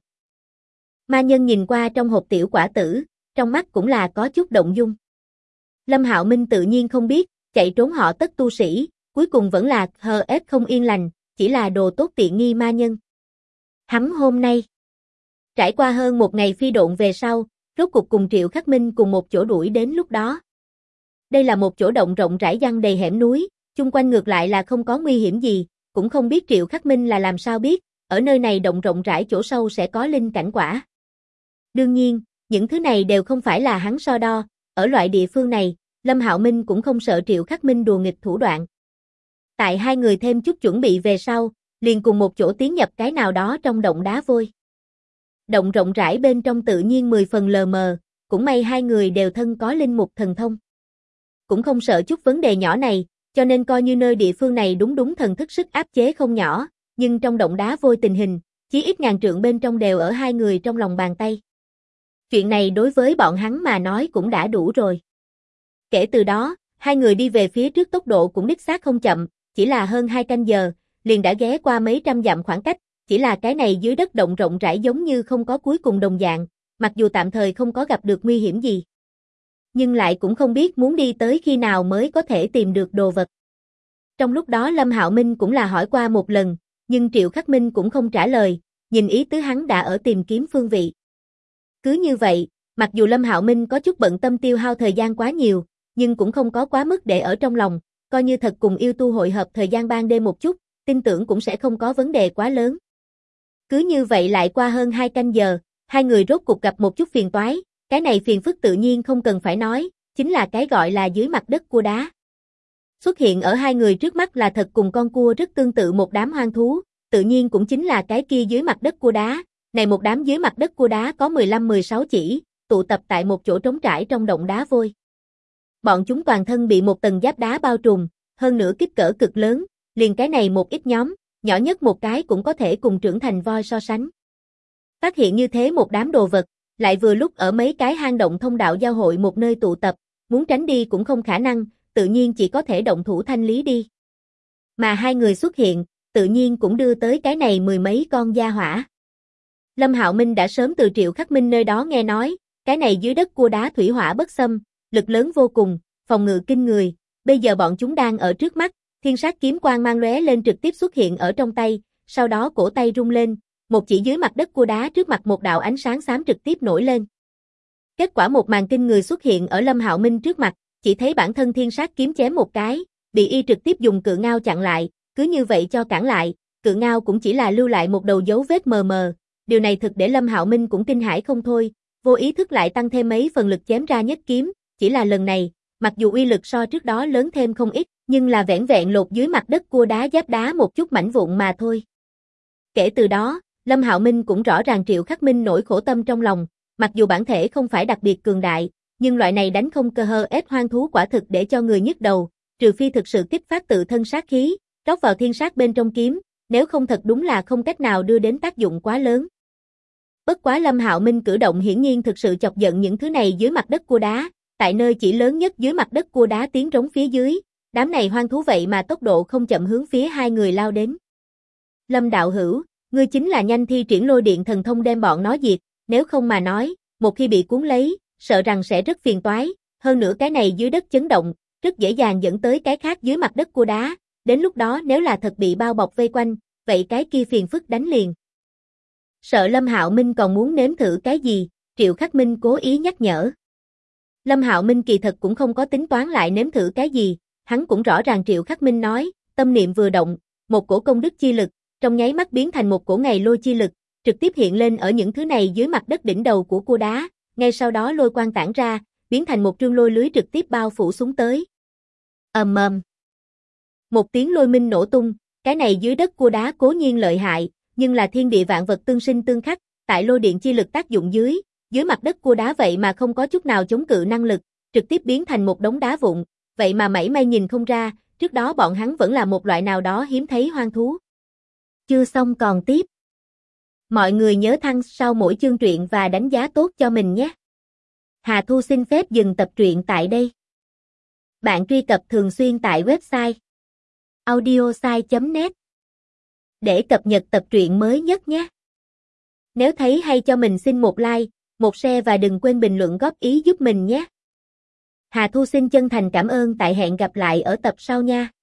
Ma nhân nhìn qua trong hộp tiểu quả tử, trong mắt cũng là có chút động dung. Lâm Hạo Minh tự nhiên không biết, chạy trốn họ Tất tu sĩ, cuối cùng vẫn là không yên lành, chỉ là đồ tốt tiện nghi ma nhân. Hắn hôm nay, trải qua hơn một ngày phi độn về sau, rốt cục cùng Triệu Khắc Minh cùng một chỗ đuổi đến lúc đó. Đây là một chỗ động rộng rãi giăng đầy hẻm núi, chung quanh ngược lại là không có nguy hiểm gì, cũng không biết Triệu Khắc Minh là làm sao biết, ở nơi này động rộng rãi chỗ sâu sẽ có linh cảnh quả. Đương nhiên, những thứ này đều không phải là hắn so đo, ở loại địa phương này, Lâm Hạo Minh cũng không sợ Triệu Khắc Minh đùa nghịch thủ đoạn. Tại hai người thêm chút chuẩn bị về sau, liền cùng một chỗ tiến nhập cái nào đó trong động đá vôi. Động rộng rãi bên trong tự nhiên 10 phần lờ mờ, cũng may hai người đều thân có linh mục thần thông. Cũng không sợ chút vấn đề nhỏ này, cho nên coi như nơi địa phương này đúng thần thức sức áp chế không nhỏ, nhưng trong động đá vôi tình hình, chí ít ngàn trượng bên trong đều ở hai người trong lòng bàn tay. Chuyện này đối với bọn hắn mà nói cũng đã đủ rồi. Kể từ đó, hai người đi về phía trước tốc độ cũng đích xác không chậm, chỉ là hơn 2 canh giờ, liền đã ghé qua mấy trăm dặm khoảng cách, chỉ là cái này dưới đất động rộng rãi giống như không có cuối cùng đồng dạng, mặc dù tạm thời không có gặp được nguy hiểm gì. Nhưng lại cũng không biết muốn đi tới khi nào mới có thể tìm được đồ vật. Trong lúc đó Lâm Hạo Minh cũng là hỏi qua một lần, nhưng Triệu Khắc Minh cũng không trả lời, nhìn ý tứ hắn đã ở tìm kiếm phương vị. Cứ như vậy, mặc dù Lâm Hạo Minh có chút bận tâm tiêu hao thời gian quá nhiều, nhưng cũng không có quá mức để ở trong lòng, coi như thật cùng yêu tu hội hợp thời gian ban đêm một chút, tin tưởng cũng sẽ không có vấn đề quá lớn. Cứ như vậy lại qua hơn 2 canh giờ, hai người rốt cuộc gặp một chút phiền toái, cái này phiền phức tự nhiên không cần phải nói, chính là cái gọi là dưới mặt đất cua đá. Xuất hiện ở hai người trước mắt là thật cùng con cua rất tương tự một đám hoang thú, tự nhiên cũng chính là cái kia dưới mặt đất cua đá. Này một đám dưới mặt đất cua đá có 15-16 chỉ, tụ tập tại một chỗ trống trải trong động đá vôi. Bọn chúng toàn thân bị một tầng giáp đá bao trùm, hơn nữa kích cỡ cực lớn, liền cái này một ít nhóm, nhỏ nhất một cái cũng có thể cùng trưởng thành voi so sánh. Phát hiện như thế một đám đồ vật, lại vừa lúc ở mấy cái hang động thông đạo giao hội một nơi tụ tập, muốn tránh đi cũng không khả năng, tự nhiên chỉ có thể động thủ thanh lý đi. Mà hai người xuất hiện, tự nhiên cũng đưa tới cái này mười mấy con gia hỏa. Lâm Hạo Minh đã sớm từ Triệu Khắc Minh nơi đó nghe nói, cái này dưới đất cua đá thủy hỏa bất xâm, lực lớn vô cùng, phòng ngự kinh người, bây giờ bọn chúng đang ở trước mắt, thiên sát kiếm quang mang lóe lên trực tiếp xuất hiện ở trong tay, sau đó cổ tay rung lên, một chỉ dưới mặt đất cua đá trước mặt một đạo ánh sáng xám trực tiếp nổi lên. Kết quả một màn kinh người xuất hiện ở Lâm Hạo Minh trước mặt, chỉ thấy bản thân thiên sát kiếm chém một cái, bị y trực tiếp dùng cự ngao chặn lại, cứ như vậy cho cản lại, cự ngao cũng chỉ là lưu lại một đầu dấu vết mờ mờ, điều này thực để Lâm Hạo Minh cũng kinh hãi không thôi, vô ý thức lại tăng thêm mấy phần lực chém ra nhất kiếm, chỉ là lần này, mặc dù uy lực so trước đó lớn thêm không ít, nhưng là vẻn vẹn lột dưới mặt đất cua đá giáp đá một chút mảnh vụn mà thôi. Kể từ đó, Lâm Hạo Minh cũng rõ ràng Triệu Khắc Minh nỗi khổ tâm trong lòng, mặc dù bản thể không phải đặc biệt cường đại, nhưng loại này đánh không cơ hơ ép hoang thú quả thực để cho người nhức đầu, trừ phi thực sự kích phát tự thân sát khí, rót vào thiên sát bên trong kiếm, nếu không thật đúng là không cách nào đưa đến tác dụng quá lớn. Bất quá Lâm Hạo Minh cử động hiển nhiên thực sự chọc giận những thứ này dưới mặt đất cua đá, tại nơi chỉ lớn nhất dưới mặt đất cua đá tiếng rống phía dưới, đám này hoang thú vậy mà tốc độ không chậm hướng phía hai người lao đến. Lâm đạo hữu, ngươi chính là nhanh thi triển lôi điện thần thông đem bọn nó diệt, nếu không mà nói, một khi bị cuốn lấy, sợ rằng sẽ rất phiền toái, hơn nữa cái này dưới đất chấn động, rất dễ dàng dẫn tới cái khác dưới mặt đất cua đá, đến lúc đó nếu là thật bị bao bọc vây quanh, vậy cái kia phiền phức đánh liền. Sợ Lâm Hạo Minh còn muốn nếm thử cái gì, Triệu Khắc Minh cố ý nhắc nhở. Lâm Hạo Minh kỳ thật cũng không có tính toán lại nếm thử cái gì, hắn cũng rõ ràng Triệu Khắc Minh nói, tâm niệm vừa động, một cổ công đức chi lực, trong nháy mắt biến thành một cổ ngày lôi chi lực, trực tiếp hiện lên ở những thứ này dưới mặt đất đỉnh đầu của cua đá, ngay sau đó lôi quang tản ra, biến thành một trương lôi lưới trực tiếp bao phủ xuống tới. Ầm ầm. Một tiếng lôi minh nổ tung, cái này dưới đất cua đá cố nhiên lợi hại, nhưng là thiên địa vạn vật tương sinh tương khắc, tại lôi điện chi lực tác dụng dưới mặt đất cua đá vậy mà không có chút nào chống cự năng lực, trực tiếp biến thành một đống đá vụn, vậy mà mảy may nhìn không ra, trước đó bọn hắn vẫn là một loại nào đó hiếm thấy hoang thú. Chưa xong còn tiếp. Mọi người nhớ thăng sau mỗi chương truyện và đánh giá tốt cho mình nhé. Hà Thu xin phép dừng tập truyện tại đây. Bạn truy cập thường xuyên tại website audiosai.net để cập nhật tập truyện mới nhất nhé. Nếu thấy hay cho mình xin một like, một share và đừng quên bình luận góp ý giúp mình nhé. Hà Thu xin chân thành cảm ơn, tại hẹn gặp lại ở tập sau nha.